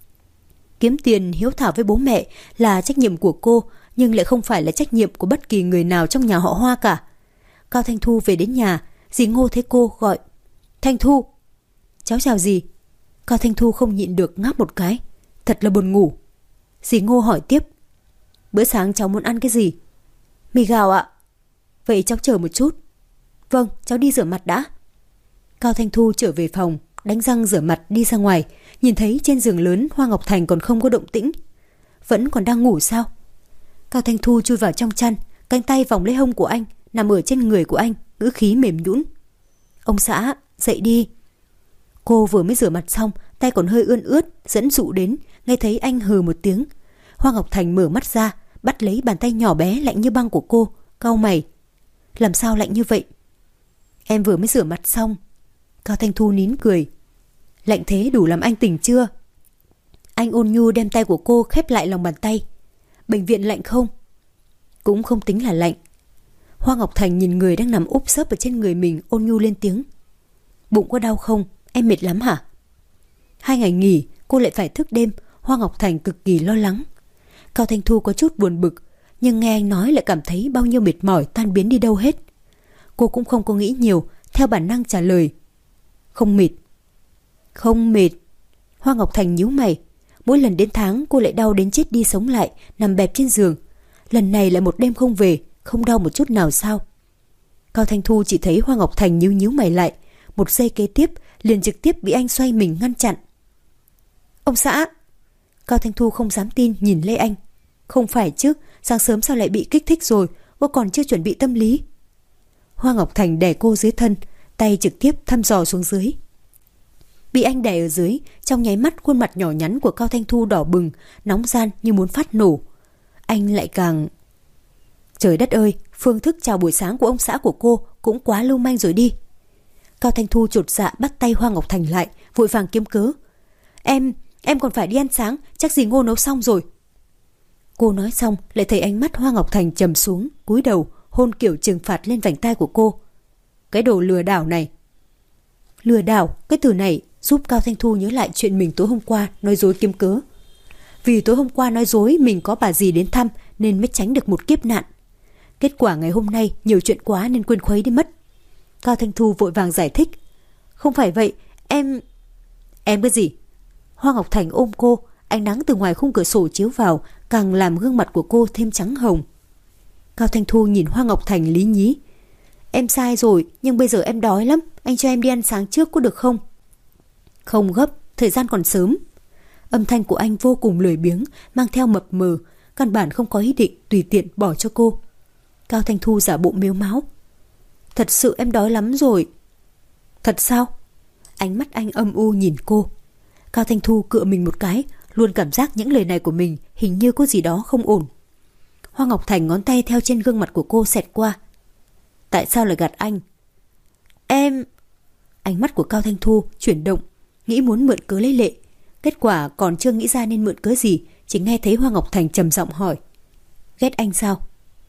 Kiếm tiền hiếu thảo với bố mẹ là trách nhiệm của cô, nhưng lại không phải là trách nhiệm của bất kỳ người nào trong nhà họ Hoa cả. Cao Thanh Thu về đến nhà, dì Ngô thấy cô gọi, Thanh Thu. Cháu chào dì. Cao Thanh Thu không nhịn được ngáp một cái, thật là buồn ngủ. Dì Ngô hỏi tiếp, bữa sáng cháu muốn ăn cái gì? Mì gạo ạ. Vậy cháu chờ một chút. Vâng, cháu đi rửa mặt đã. Cao Thanh Thu trở về phòng, đánh răng rửa mặt đi ra ngoài, nhìn thấy trên giường lớn Hoa Ngọc Thành còn không có động tĩnh. Vẫn còn đang ngủ sao? Cao Thanh Thu chui vào trong chăn, cánh tay vòng lấy hông của anh, nằm ở trên người của anh, ngữ khí mềm nhũn. Ông xã, dậy đi. Cô vừa mới rửa mặt xong, tay còn hơi ươn ướt, dẫn dụ đến, nghe thấy anh hừ một tiếng. Hoa Ngọc Thành mở mắt ra, bắt lấy bàn tay nhỏ bé lạnh như băng của cô, cau mày. Làm sao lạnh như vậy? Em vừa mới rửa mặt xong. Cao Thanh Thu nín cười. Lạnh thế đủ làm anh tỉnh chưa? Anh ôn nhu đem tay của cô khép lại lòng bàn tay. Bệnh viện lạnh không? Cũng không tính là lạnh. Hoa Ngọc Thành nhìn người đang nằm úp sấp ở trên người mình, ôn nhu lên tiếng. Bụng có đau không? Em mệt lắm hả? Hai ngày nghỉ, cô lại phải thức đêm. Hoa Ngọc Thành cực kỳ lo lắng. Cao Thanh Thu có chút buồn bực, nhưng nghe anh nói lại cảm thấy bao nhiêu mệt mỏi tan biến đi đâu hết. Cô cũng không có nghĩ nhiều, theo bản năng trả lời. Không mệt. Không mệt. Hoa Ngọc Thành nhíu mày. Mỗi lần đến tháng cô lại đau đến chết đi sống lại, nằm bẹp trên giường. Lần này lại một đêm không về, không đau một chút nào sao? Cao Thanh Thu chỉ thấy Hoa Ngọc Thành nhíu nhíu mày lại. Một giây kế tiếp liền trực tiếp bị anh xoay mình ngăn chặn. Ông xã. Cao Thanh Thu không dám tin nhìn Lê Anh. Không phải chứ, sáng sớm sao lại bị kích thích rồi, cô còn chưa chuẩn bị tâm lý. Hoa Ngọc Thành đè cô dưới thân, tay trực tiếp thăm dò xuống dưới. Bị anh đè ở dưới, trong nháy mắt khuôn mặt nhỏ nhắn của Cao Thanh Thu đỏ bừng, nóng ran như muốn phát nổ. Anh lại càng... Trời đất ơi, phương thức chào buổi sáng của ông xã của cô cũng quá lưu manh rồi đi. Cao Thanh Thu chột dạ bắt tay Hoa Ngọc Thành lại, vội vàng kiếm cớ. Em, em còn phải đi ăn sáng, chắc dì Ngô nấu xong rồi. Cô nói xong lại thấy ánh mắt Hoa Ngọc Thành trầm xuống, cúi đầu hôn kiểu trừng phạt lên vành tai của cô. Cái đồ lừa đảo này. Lừa đảo, cái từ này giúp Cao Thanh Thu nhớ lại chuyện mình tối hôm qua nói dối kiếm cớ. Vì tối hôm qua nói dối mình có bà dì đến thăm nên mới tránh được một kiếp nạn. Kết quả ngày hôm nay nhiều chuyện quá nên quên khuấy đi mất. Cao Thanh Thu vội vàng giải thích. Không phải vậy, em... Em cái gì? Hoa Ngọc Thành ôm cô, ánh nắng từ ngoài khung cửa sổ chiếu vào càng làm gương mặt của cô thêm trắng hồng. Cao Thanh Thu nhìn Hoa Ngọc Thành lý nhí. Em sai rồi, nhưng bây giờ em đói lắm, anh cho em đi ăn sáng trước có được không? Không gấp, thời gian còn sớm. Âm thanh của anh vô cùng lười biếng, mang theo mập mờ, căn bản không có ý định tùy tiện bỏ cho cô. Cao Thanh Thu giả bộ mếu máo. Thật sự em đói lắm rồi. Thật sao? Ánh mắt anh âm u nhìn cô. Cao Thanh Thu cựa mình một cái, luôn cảm giác những lời này của mình hình như có gì đó không ổn. Hoa Ngọc Thành ngón tay theo trên gương mặt của cô xẹt qua. Tại sao lại gạt anh? Em... Ánh mắt của Cao Thanh Thu chuyển động, nghĩ muốn mượn cớ lấy lệ. Kết quả còn chưa nghĩ ra nên mượn cớ gì, chỉ nghe thấy Hoa Ngọc Thành trầm giọng hỏi. Ghét anh sao?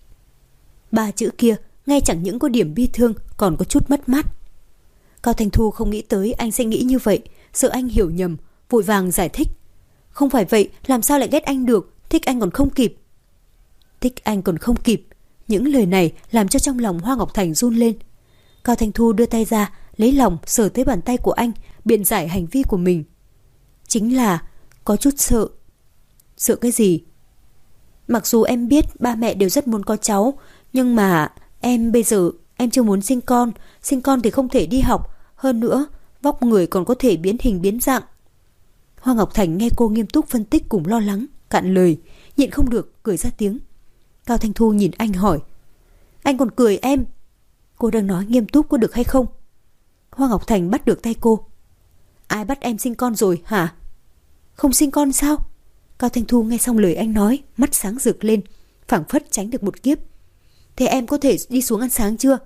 Ba chữ kia nghe chẳng những có điểm bi thương, còn có chút mất mát. Cao Thanh Thu không nghĩ tới anh sẽ nghĩ như vậy, sợ anh hiểu nhầm, vội vàng giải thích. Không phải vậy, làm sao lại ghét anh được, thích anh còn không kịp. Thích anh còn không kịp. Những lời này làm cho trong lòng Hoa Ngọc Thành run lên. Cao Thanh Thu đưa tay ra, lấy lòng sờ tới bàn tay của anh, biện giải hành vi của mình. Chính là có chút sợ. Sợ cái gì? Mặc dù em biết ba mẹ đều rất muốn có cháu, nhưng mà em bây giờ em chưa muốn sinh con. Sinh con thì không thể đi học. Hơn nữa, vóc người còn có thể biến hình biến dạng. Hoa Ngọc Thành nghe cô nghiêm túc phân tích cùng lo lắng, cạn lời, nhịn không được cười ra tiếng. Cao Thanh Thu nhìn anh hỏi. Anh còn cười em? Cô đang nói nghiêm túc có được hay không? Hoa Ngọc Thành bắt được tay cô. Ai bắt em sinh con rồi hả? Không sinh con sao? Cao Thanh Thu nghe xong lời anh nói, mắt sáng rực lên, phảng phất tránh được một kiếp. Thế em có thể đi xuống ăn sáng chưa?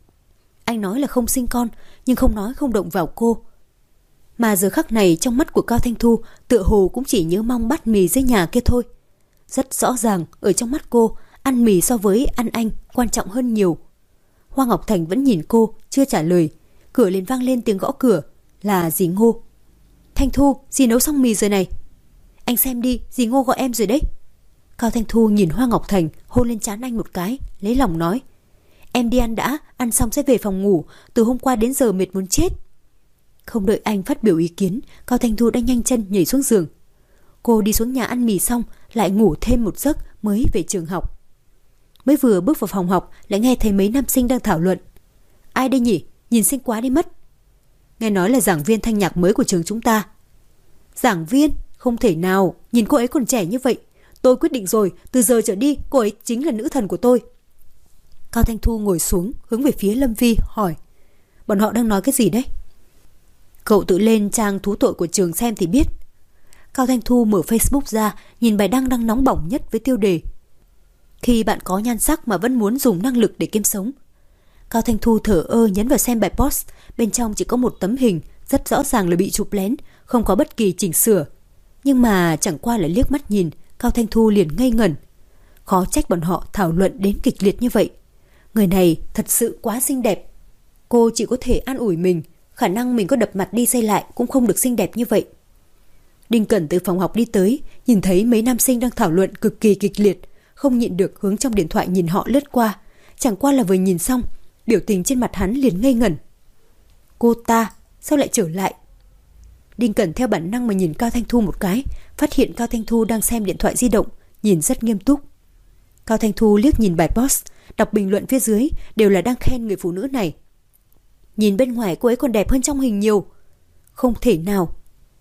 Anh nói là không sinh con, nhưng không nói không động vào cô. Mà giờ khắc này trong mắt của Cao Thanh Thu tựa hồ cũng chỉ nhớ mong bát mì dưới nhà kia thôi. Rất rõ ràng ở trong mắt cô, ăn mì so với ăn anh quan trọng hơn nhiều. Hoa Ngọc Thành vẫn nhìn cô, chưa trả lời. Cửa liền vang lên tiếng gõ cửa. Là dì Ngô. Thanh Thu, dì nấu xong mì rồi này. Anh xem đi, dì Ngô gọi em rồi đấy. Cao Thanh Thu nhìn Hoa Ngọc Thành, hôn lên trán anh một cái, lấy lòng nói. Em đi ăn đã, ăn xong sẽ về phòng ngủ. Từ hôm qua đến giờ mệt muốn chết. Không đợi anh phát biểu ý kiến, Cao Thanh Thu đã nhanh chân nhảy xuống giường. Cô đi xuống nhà ăn mì xong, lại ngủ thêm một giấc mới về trường học. Mới vừa bước vào phòng học, lại nghe thấy mấy nam sinh đang thảo luận. Ai đây nhỉ? Nhìn xinh quá đi mất. Nghe nói là giảng viên thanh nhạc mới của trường chúng ta. Giảng viên? Không thể nào, nhìn cô ấy còn trẻ như vậy. Tôi quyết định rồi, từ giờ trở đi cô ấy chính là nữ thần của tôi. Cao Thanh Thu ngồi xuống, hướng về phía Lâm Vi hỏi. Bọn họ đang nói cái gì đấy? Cậu tự lên trang thú tội của trường xem thì biết. Cao Thanh Thu mở Facebook ra, nhìn bài đăng đang nóng bỏng nhất với tiêu đề. Khi bạn có nhan sắc mà vẫn muốn dùng năng lực để kiếm sống. Cao Thanh Thu thở ơ nhấn vào xem bài post, bên trong chỉ có một tấm hình, rất rõ ràng là bị chụp lén, không có bất kỳ chỉnh sửa. Nhưng mà chẳng qua là liếc mắt nhìn, Cao Thanh Thu liền ngây ngẩn. Khó trách bọn họ thảo luận đến kịch liệt như vậy. Người này thật sự quá xinh đẹp. Cô chỉ có thể an ủi mình, khả năng mình có đập mặt đi xây lại cũng không được xinh đẹp như vậy. Đinh Cẩn từ phòng học đi tới, nhìn thấy mấy nam sinh đang thảo luận cực kỳ kịch liệt, không nhịn được hướng trong điện thoại nhìn họ lướt qua. Chẳng qua là vừa nhìn xong, biểu tình trên mặt hắn liền ngây ngẩn. Cô ta, sao lại trở lại? Đinh Cẩn theo bản năng mà nhìn Cao Thanh Thu một cái, phát hiện Cao Thanh Thu đang xem điện thoại di động, nhìn rất nghiêm túc. Cao Thanh Thu liếc nhìn bài post, đọc bình luận phía dưới đều là đang khen người phụ nữ này. Nhìn bên ngoài cô ấy còn đẹp hơn trong hình nhiều. Không thể nào.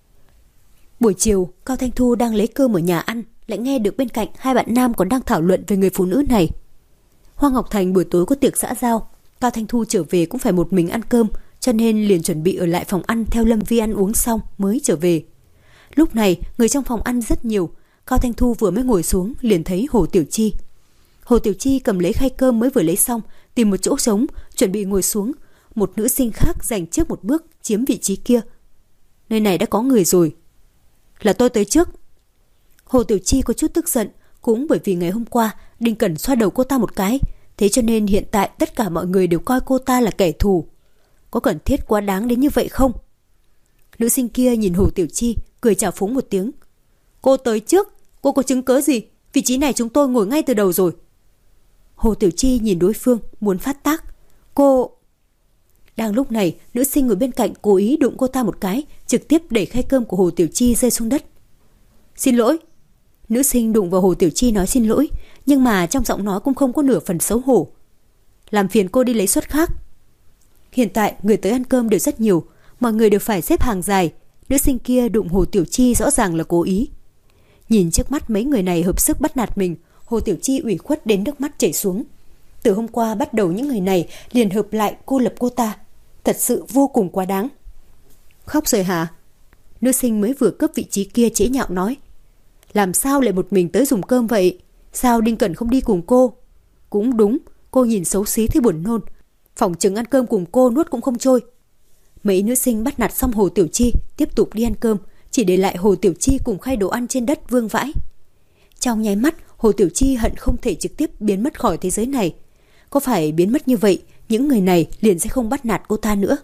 Buổi chiều, Cao Thanh Thu đang lấy cơm ở nhà ăn, lại nghe được bên cạnh hai bạn nam còn đang thảo luận về người phụ nữ này. Hoa Ngọc Thành buổi tối có tiệc xã giao, Cao Thanh Thu trở về cũng phải một mình ăn cơm, cho nên liền chuẩn bị ở lại phòng ăn theo Lâm Vi ăn uống xong mới trở về. Lúc này, người trong phòng ăn rất nhiều, Cao Thanh Thu vừa mới ngồi xuống liền thấy Hồ Tiểu Chi. Hồ Tiểu Chi cầm lấy khay cơm mới vừa lấy xong, tìm một chỗ trống, chuẩn bị ngồi xuống. Một nữ sinh khác giành trước một bước, chiếm vị trí kia. Nơi này đã có người rồi. Là tôi tới trước. Hồ Tiểu Chi có chút tức giận, cũng bởi vì ngày hôm qua Đinh Cẩn xoa đầu cô ta một cái, thế cho nên hiện tại tất cả mọi người đều coi cô ta là kẻ thù. có cần thiết quá đáng đến như vậy không? Nữ sinh kia nhìn Hồ Tiểu Chi, cười chào phúng một tiếng. Cô tới trước, cô có chứng cớ gì? Vị trí này chúng tôi ngồi ngay từ đầu rồi. Hồ Tiểu Chi nhìn đối phương, muốn phát tác. Cô... Đang lúc này, nữ sinh ngồi bên cạnh cố ý đụng cô ta một cái, trực tiếp đẩy khay cơm của Hồ Tiểu Chi rơi xuống đất. Xin lỗi. Nữ sinh đụng vào Hồ Tiểu Chi nói xin lỗi, nhưng mà trong giọng nói cũng không có nửa phần xấu hổ. Làm phiền cô đi lấy suất khác. Hiện tại người tới ăn cơm đều rất nhiều, mọi người đều phải xếp hàng dài. Nữ sinh kia đụng Hồ Tiểu Chi rõ ràng là cố ý. Nhìn trước mắt mấy người này hợp sức bắt nạt mình, Hồ Tiểu Chi ủy khuất đến nước mắt chảy xuống. Từ hôm qua bắt đầu những người này liền hợp lại cô lập cô ta. Thật sự vô cùng quá đáng. Khóc rồi hả? Nữ sinh mới vừa cướp vị trí kia chế nhạo nói. Làm sao lại một mình tới dùng cơm vậy? Sao Đinh Cẩn không đi cùng cô? Cũng đúng, cô nhìn xấu xí thấy buồn nôn. Phỏng chừng ăn cơm cùng cô nuốt cũng không trôi. Mấy nữ sinh bắt nạt xong Hồ Tiểu Chi tiếp tục đi ăn cơm, chỉ để lại Hồ Tiểu Chi cùng khay đồ ăn trên đất vương vãi. Trong nháy mắt, Hồ Tiểu Chi hận không thể trực tiếp biến mất khỏi thế giới này. Có phải biến mất như vậy, những người này liền sẽ không bắt nạt cô ta nữa.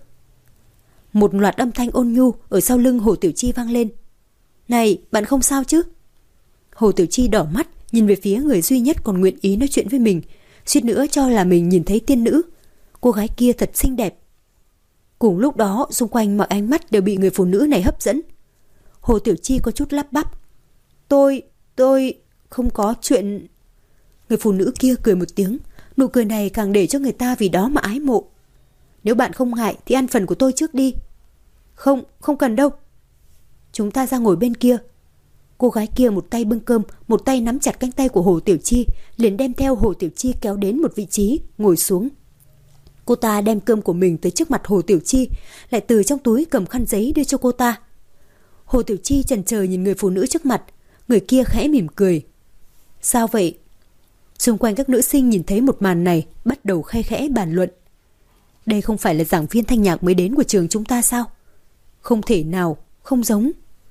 Một loạt âm thanh ôn nhu ở sau lưng Hồ Tiểu Chi vang lên. Này, bạn không sao chứ? Hồ Tiểu Chi đỏ mắt, nhìn về phía người duy nhất còn nguyện ý nói chuyện với mình, suýt nữa cho là mình nhìn thấy tiên nữ. Cô gái kia thật xinh đẹp. Cùng lúc đó, xung quanh mọi ánh mắt đều bị người phụ nữ này hấp dẫn. Hồ Tiểu Chi có chút lắp bắp. Tôi, tôi không có chuyện... Người phụ nữ kia cười một tiếng, nụ cười này càng để cho người ta vì đó mà ái mộ. Nếu bạn không ngại thì ăn phần của tôi trước đi. Không, không cần đâu. Chúng ta ra ngồi bên kia. Cô gái kia một tay bưng cơm, một tay nắm chặt cánh tay của Hồ Tiểu Chi, liền đem theo Hồ Tiểu Chi kéo đến một vị trí, ngồi xuống. Cô ta đem cơm của mình tới trước mặt Hồ Tiểu Chi, lại từ trong túi cầm khăn giấy đưa cho cô ta. Hồ Tiểu Chi chần chờ nhìn người phụ nữ trước mặt, người kia khẽ mỉm cười. Sao vậy? Xung quanh các nữ sinh nhìn thấy một màn này, bắt đầu khe khẽ bàn luận. Đây không phải là giảng viên thanh nhạc mới đến của trường chúng ta sao? Không thể nào, không giống.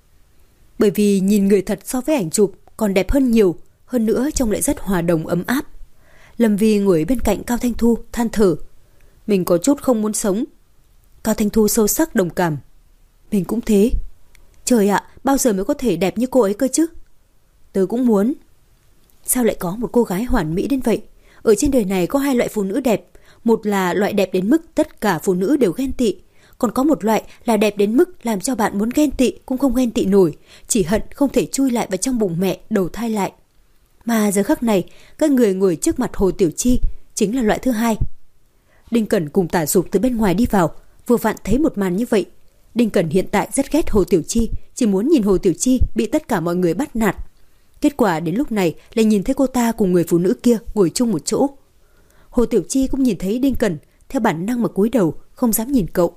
Bởi vì nhìn người thật so với ảnh chụp còn đẹp hơn nhiều, hơn nữa trông lại rất hòa đồng ấm áp. Lâm Vi ngồi bên cạnh Cao Thanh Thu than thở. Mình có chút không muốn sống. Cao Thanh Thu sâu sắc đồng cảm. Mình cũng thế. Trời ạ, bao giờ mới có thể đẹp như cô ấy cơ chứ? Tớ cũng muốn. Sao lại có một cô gái hoàn mỹ đến vậy? Ở trên đời này có hai loại phụ nữ đẹp. Một là loại đẹp đến mức tất cả phụ nữ đều ghen tị. Còn có một loại là đẹp đến mức làm cho bạn muốn ghen tị cũng không ghen tị nổi. Chỉ hận không thể chui lại vào trong bụng mẹ đầu thai lại. Mà giờ khắc này, các người ngồi trước mặt Hồ Tiểu Chi chính là loại thứ hai. Đinh Cẩn cùng Tả Dục từ bên ngoài đi vào, vừa vặn thấy một màn như vậy. Đinh Cẩn hiện tại rất ghét Hồ Tiểu Chi, chỉ muốn nhìn Hồ Tiểu Chi bị tất cả mọi người bắt nạt. Kết quả đến lúc này lại nhìn thấy cô ta cùng người phụ nữ kia ngồi chung một chỗ. Hồ Tiểu Chi cũng nhìn thấy Đinh Cẩn, theo bản năng mà cúi đầu, không dám nhìn cậu.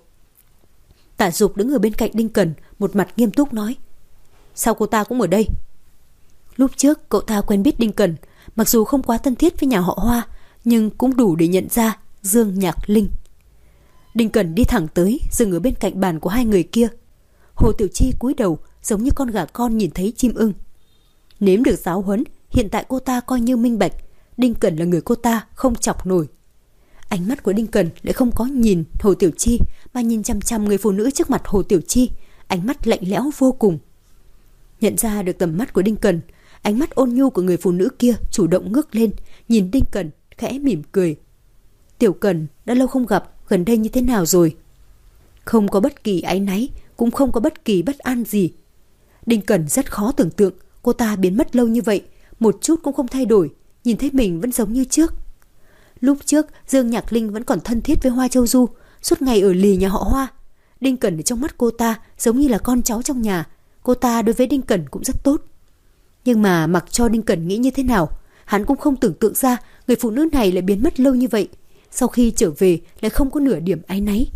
Tả Dục đứng ở bên cạnh Đinh Cẩn, một mặt nghiêm túc nói. Sao cô ta cũng ở đây? Lúc trước cậu ta quen biết Đinh Cẩn, mặc dù không quá thân thiết với nhà họ Hoa, nhưng cũng đủ để nhận ra Dương Nhạc Linh. Đinh Cẩn đi thẳng tới, dừng ở bên cạnh bàn của hai người kia. Hồ Tiểu Chi cúi đầu, giống như con gà con nhìn thấy chim ưng. Nếm được giáo huấn, hiện tại cô ta coi như minh bạch, Đinh Cẩn là người cô ta không chọc nổi. Ánh mắt của Đinh Cẩn lại không có nhìn Hồ Tiểu Chi, mà nhìn chăm chăm người phụ nữ trước mặt Hồ Tiểu Chi, ánh mắt lạnh lẽo vô cùng. Nhận ra được tầm mắt của Đinh Cẩn, ánh mắt ôn nhu của người phụ nữ kia chủ động ngước lên, nhìn Đinh Cẩn khẽ mỉm cười. Tiểu Cẩn, đã lâu không gặp, gần đây như thế nào rồi? Không có bất kỳ áy náy, cũng không có bất kỳ bất an gì. Đinh Cẩn rất khó tưởng tượng cô ta biến mất lâu như vậy, một chút cũng không thay đổi, nhìn thấy mình vẫn giống như trước. Lúc trước Dương Nhạc Linh vẫn còn thân thiết với Hoa Châu Du, suốt ngày ở lì nhà họ Hoa. Đinh Cẩn ở trong mắt cô ta giống như là con cháu trong nhà, cô ta đối với Đinh Cẩn cũng rất tốt. Nhưng mà mặc cho Đinh Cẩn nghĩ như thế nào, hắn cũng không tưởng tượng ra người phụ nữ này lại biến mất lâu như vậy. Sau khi trở về lại không có nửa điểm áy náy.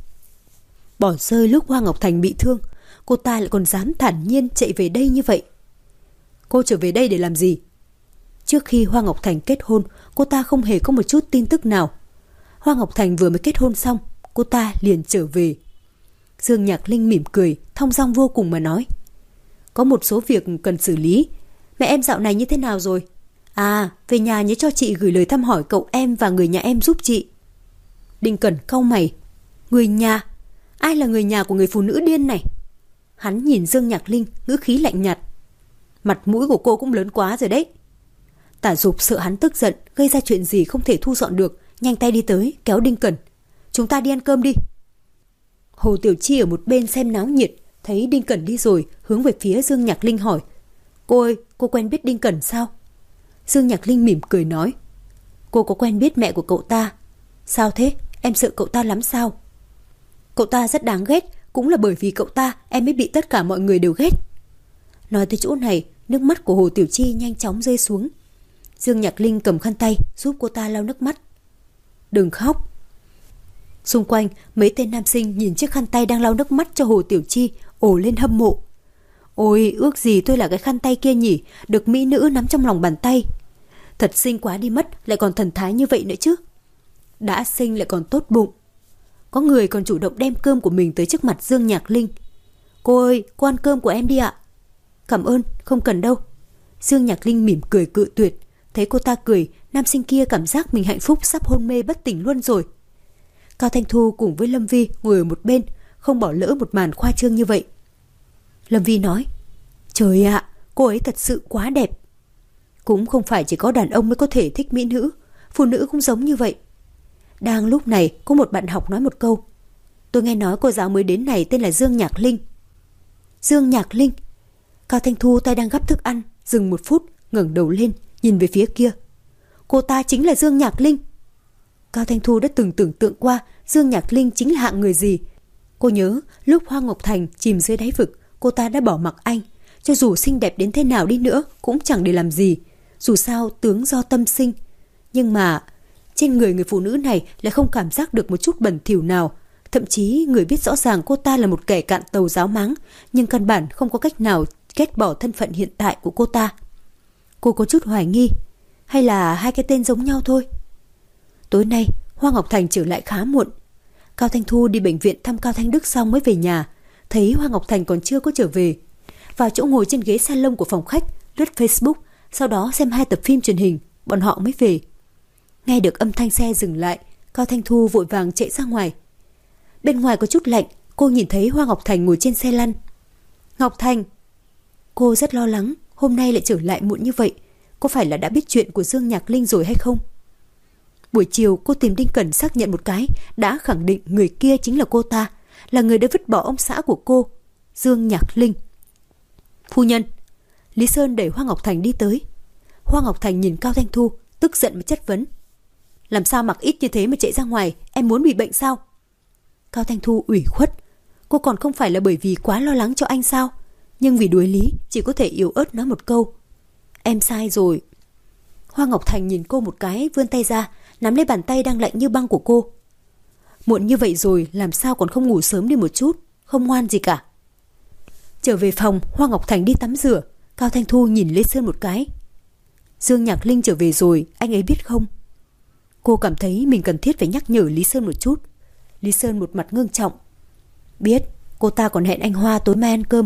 Bỏ rơi lúc Hoa Ngọc Thành bị thương, cô ta lại còn dám thản nhiên chạy về đây như vậy. Cô trở về đây để làm gì? Trước khi Hoa Ngọc Thành kết hôn, cô ta không hề có một chút tin tức nào. Hoa Ngọc Thành vừa mới kết hôn xong, cô ta liền trở về. Dương Nhạc Linh mỉm cười, thong dong vô cùng mà nói. Có một số việc cần xử lý. Mẹ em dạo này như thế nào rồi? À, về nhà nhớ cho chị gửi lời thăm hỏi cậu em và người nhà em giúp chị. Đinh Cẩn cau mày. Người nhà? Ai là người nhà của người phụ nữ điên này? Hắn nhìn Dương Nhạc Linh, ngữ khí lạnh nhạt. Mặt mũi của cô cũng lớn quá rồi đấy. Tả Dục sợ hắn tức giận, gây ra chuyện gì không thể thu dọn được, nhanh tay đi tới, kéo Đinh Cẩn. Chúng ta đi ăn cơm đi. Hồ Tiểu Chi ở một bên xem náo nhiệt, thấy Đinh Cẩn đi rồi, hướng về phía Dương Nhạc Linh hỏi. Cô ơi, cô quen biết Đinh Cẩn sao? Dương Nhạc Linh mỉm cười nói. Cô có quen biết mẹ của cậu ta. Sao thế? Em sợ cậu ta lắm sao? Cậu ta rất đáng ghét, cũng là bởi vì cậu ta em mới bị tất cả mọi người đều ghét. Nói tới chỗ này, nước mắt của Hồ Tiểu Chi nhanh chóng rơi xuống. Dương Nhạc Linh cầm khăn tay giúp cô ta lau nước mắt. Đừng khóc. Xung quanh mấy tên nam sinh nhìn chiếc khăn tay đang lau nước mắt cho Hồ Tiểu Chi, ồ lên hâm mộ. Ôi, ước gì tôi là cái khăn tay kia nhỉ, được mỹ nữ nắm trong lòng bàn tay. Thật xinh quá đi mất, lại còn thần thái như vậy nữa chứ. Đã xinh lại còn tốt bụng. Có người còn chủ động đem cơm của mình tới trước mặt Dương Nhạc Linh. Cô ơi, cô ăn cơm của em đi ạ. Cảm ơn, không cần đâu. Dương Nhạc Linh mỉm cười cự tuyệt. Thấy cô ta cười, nam sinh kia cảm giác mình hạnh phúc sắp hôn mê bất tỉnh luôn rồi. Cao Thanh Thu cùng với Lâm Vi ngồi ở một bên, không bỏ lỡ một màn khoa trương như vậy. Lâm Vi nói, trời ạ, cô ấy thật sự quá đẹp. Cũng không phải chỉ có đàn ông mới có thể thích mỹ nữ, phụ nữ cũng giống như vậy. Đang lúc này, có một bạn học nói một câu. Tôi nghe nói cô giáo mới đến này tên là Dương Nhạc Linh. Dương Nhạc Linh. Cao Thanh Thu tay đang gắp thức ăn, dừng một phút, ngẩng đầu lên, nhìn về phía kia. Cô ta chính là Dương Nhạc Linh. Cao Thanh Thu đã từng tưởng tượng qua Dương Nhạc Linh chính là hạng người gì. Cô nhớ lúc Hoa Ngọc Thành chìm dưới đáy vực, cô ta đã bỏ mặc anh. Cho dù xinh đẹp đến thế nào đi nữa cũng chẳng để làm gì. Dù sao tướng do tâm sinh. Nhưng mà trên người người phụ nữ này lại không cảm giác được một chút bẩn thỉu nào. Thậm chí người biết rõ ràng cô ta là một kẻ cạn tàu giáo máng, nhưng căn bản không có cách nào ghét bỏ thân phận hiện tại của cô ta. Cô có chút hoài nghi, hay là hai cái tên giống nhau thôi. Tối nay Hoa Ngọc Thành trở lại khá muộn. Cao Thanh Thu đi bệnh viện thăm Cao Thanh Đức xong mới về nhà, thấy Hoa Ngọc Thành còn chưa có trở về. Vào chỗ ngồi trên ghế salon của phòng khách, lướt Facebook, sau đó xem hai tập phim truyền hình, bọn họ mới về. Nghe được âm thanh xe dừng lại, Cao Thanh Thu vội vàng chạy ra ngoài. Bên ngoài có chút lạnh, cô nhìn thấy Hoa Ngọc Thành ngồi trên xe lăn. Ngọc Thành. Cô rất lo lắng, hôm nay lại trở lại muộn như vậy, có phải là đã biết chuyện của Dương Nhạc Linh rồi hay không? Buổi chiều cô tìm Đinh Cẩn xác nhận một cái, đã khẳng định người kia chính là cô ta, là người đã vứt bỏ ông xã của cô, Dương Nhạc Linh. Phu nhân. Lý Sơn đẩy Hoa Ngọc Thành đi tới. Hoa Ngọc Thành nhìn Cao Thanh Thu, tức giận mà chất vấn. Làm sao mặc ít như thế mà chạy ra ngoài, em muốn bị bệnh sao? Cao Thanh Thu ủy khuất. Cô còn không phải là bởi vì quá lo lắng cho anh sao? Nhưng vì đuối lý, chỉ có thể yếu ớt nói một câu. Em sai rồi. Hoa Ngọc Thành nhìn cô một cái, vươn tay ra, nắm lấy bàn tay đang lạnh như băng của cô. Muộn như vậy rồi, làm sao còn không ngủ sớm đi một chút, không ngoan gì cả. Trở về phòng, Hoa Ngọc Thành đi tắm rửa. Cao Thanh Thu nhìn Lê Sơn một cái. Dương Nhạc Linh trở về rồi, anh ấy biết không? Cô cảm thấy mình cần thiết phải nhắc nhở Lý Sơn một chút. Lý Sơn một mặt ngưng trọng. Biết, cô ta còn hẹn anh Hoa tối mai ăn cơm.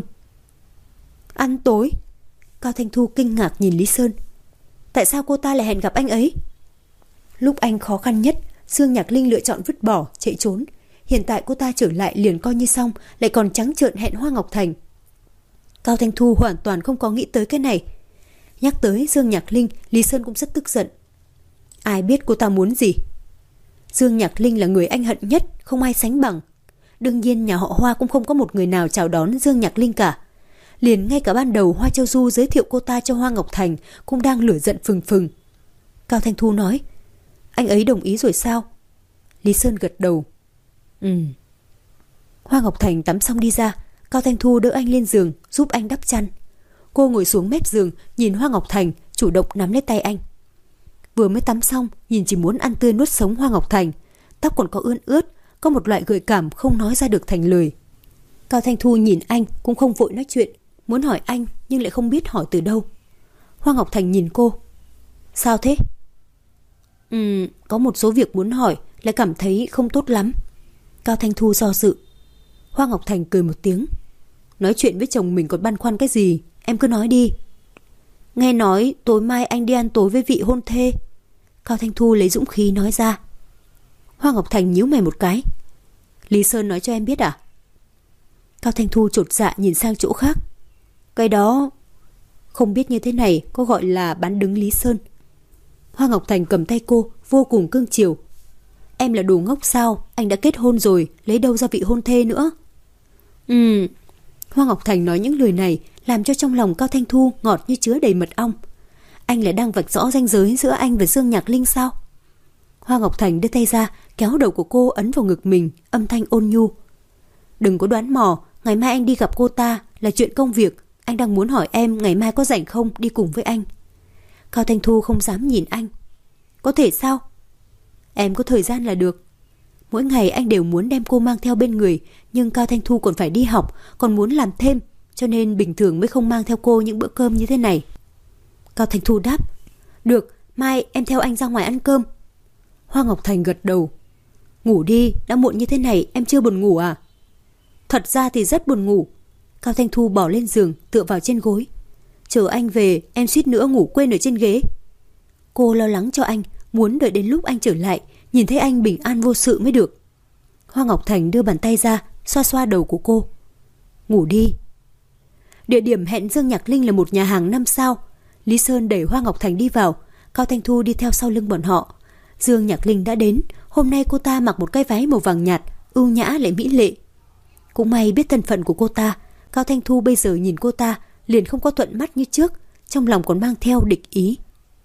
Ăn tối? Cao Thanh Thu kinh ngạc nhìn Lý Sơn. Tại sao cô ta lại hẹn gặp anh ấy? Lúc anh khó khăn nhất, Dương Nhạc Linh lựa chọn vứt bỏ, chạy trốn. Hiện tại cô ta trở lại liền coi như xong, lại còn trắng trợn hẹn Hoa Ngọc Thành. Cao Thanh Thu hoàn toàn không có nghĩ tới cái này. Nhắc tới Dương Nhạc Linh, Lý Sơn cũng rất tức giận. Ai biết cô ta muốn gì? Dương Nhạc Linh là người anh hận nhất, không ai sánh bằng. Đương nhiên nhà họ Hoa cũng không có một người nào chào đón Dương Nhạc Linh cả. Liền ngay cả ban đầu Hoa Châu Du giới thiệu cô ta cho Hoa Ngọc Thành cũng đang lửa giận phừng phừng. Cao Thanh Thu nói, anh ấy đồng ý rồi sao? Lý Sơn gật đầu. Ừ. Hoa Ngọc Thành tắm xong đi ra, Cao Thanh Thu đỡ anh lên giường, giúp anh đắp chăn. Cô ngồi xuống mép giường, nhìn Hoa Ngọc Thành, chủ động nắm lấy tay anh. Vừa mới tắm xong, nhìn chỉ muốn ăn tươi nuốt sống Hoa Ngọc Thành, tóc còn có ươn ướt, có một loại gợi cảm không nói ra được thành lời. Cao Thanh Thu nhìn anh cũng không vội nói chuyện, muốn hỏi anh nhưng lại không biết hỏi từ đâu. Hoa Ngọc Thành nhìn cô. Sao thế? Ừ, có một số việc muốn hỏi, lại cảm thấy không tốt lắm. Cao Thanh Thu do dự. Hoa Ngọc Thành cười một tiếng. Nói chuyện với chồng mình còn băn khoăn cái gì, em cứ nói đi. Nghe nói tối mai anh đi ăn tối với vị hôn thê. Cao Thanh Thu lấy dũng khí nói ra. Hoa Ngọc Thành nhíu mày một cái. Lý Sơn nói cho em biết à? Cao Thanh Thu chột dạ nhìn sang chỗ khác. Cái đó... Không biết như thế này có gọi là bán đứng Lý Sơn. Hoa Ngọc Thành cầm tay cô vô cùng cương chiều. Em là đồ ngốc sao? Anh đã kết hôn rồi, lấy đâu ra vị hôn thê nữa? Ừ. Hoa Ngọc Thành nói những lời này làm cho trong lòng Cao Thanh Thu ngọt như chứa đầy mật ong. Anh lại đang vạch rõ ranh giới giữa anh và Dương Nhạc Linh sao? Hoa Ngọc Thành đưa tay ra kéo đầu của cô ấn vào ngực mình, âm thanh ôn nhu. Đừng có đoán mò, ngày mai anh đi gặp cô ta là chuyện công việc. Anh đang muốn hỏi em ngày mai có rảnh không đi cùng với anh. Cao Thanh Thu không dám nhìn anh. Có thể sao? Em có thời gian là được. Mỗi ngày anh đều muốn đem cô mang theo bên người, nhưng Cao Thanh Thu còn phải đi học, còn muốn làm thêm, cho nên bình thường mới không mang theo cô những bữa cơm như thế này. Cao Thanh Thu đáp. Được, mai em theo anh ra ngoài ăn cơm. Hoa Ngọc Thành gật đầu. Ngủ đi, đã muộn như thế này em chưa buồn ngủ à? Thật ra thì rất buồn ngủ. Cao Thanh Thu bỏ lên giường tựa vào trên gối. Chờ anh về em suýt nữa ngủ quên ở trên ghế. Cô lo lắng cho anh, muốn đợi đến lúc anh trở lại, nhìn thấy anh bình an vô sự mới được. Hoa Ngọc Thành đưa bàn tay ra xoa xoa đầu của cô. Ngủ đi. Địa điểm hẹn Dương Nhạc Linh là một nhà hàng năm sao. Lý Sơn đẩy Hoa Ngọc Thành đi vào, Cao Thanh Thu đi theo sau lưng bọn họ. Dương Nhạc Linh đã đến. Hôm nay cô ta mặc một cái váy màu vàng nhạt, ưu nhã lại mỹ lệ. Cũng may biết thân phận của cô ta, Cao Thanh Thu bây giờ nhìn cô ta liền không có thuận mắt như trước, trong lòng còn mang theo địch ý.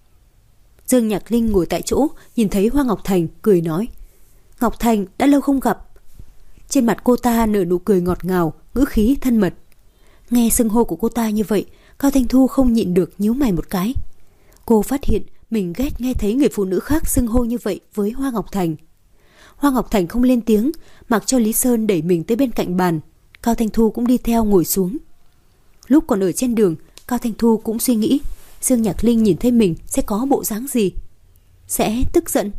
Dương Nhạc Linh ngồi tại chỗ, nhìn thấy Hoa Ngọc Thành, cười nói. Ngọc Thành, đã lâu không gặp. Trên mặt cô ta nở nụ cười ngọt ngào, ngữ khí thân mật. Nghe xưng hô của cô ta như vậy, Cao Thanh Thu không nhịn được nhíu mày một cái. Cô phát hiện mình ghét nghe thấy người phụ nữ khác xưng hô như vậy với Hoa Ngọc Thành. Hoa Ngọc Thành không lên tiếng, mặc cho Lý Sơn đẩy mình tới bên cạnh bàn. Cao Thanh Thu cũng đi theo ngồi xuống. Lúc còn ở trên đường, Cao Thanh Thu cũng suy nghĩ Dương Nhạc Linh nhìn thấy mình sẽ có bộ dáng gì. Sẽ tức giận.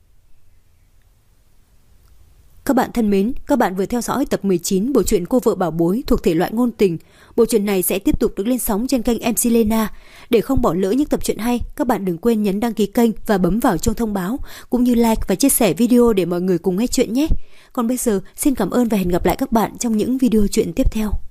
Các bạn thân mến, các bạn vừa theo dõi tập mười chín bộ truyện Cô Vợ Bảo Bối thuộc thể loại ngôn tình. Bộ truyện này sẽ tiếp tục được lên sóng trên kênh em xê Lena. Để không bỏ lỡ những tập truyện hay, các bạn đừng quên nhấn đăng ký kênh và bấm vào chuông thông báo, cũng như like và chia sẻ video để mọi người cùng nghe chuyện nhé. Còn bây giờ, xin cảm ơn và hẹn gặp lại các bạn trong những video truyện tiếp theo.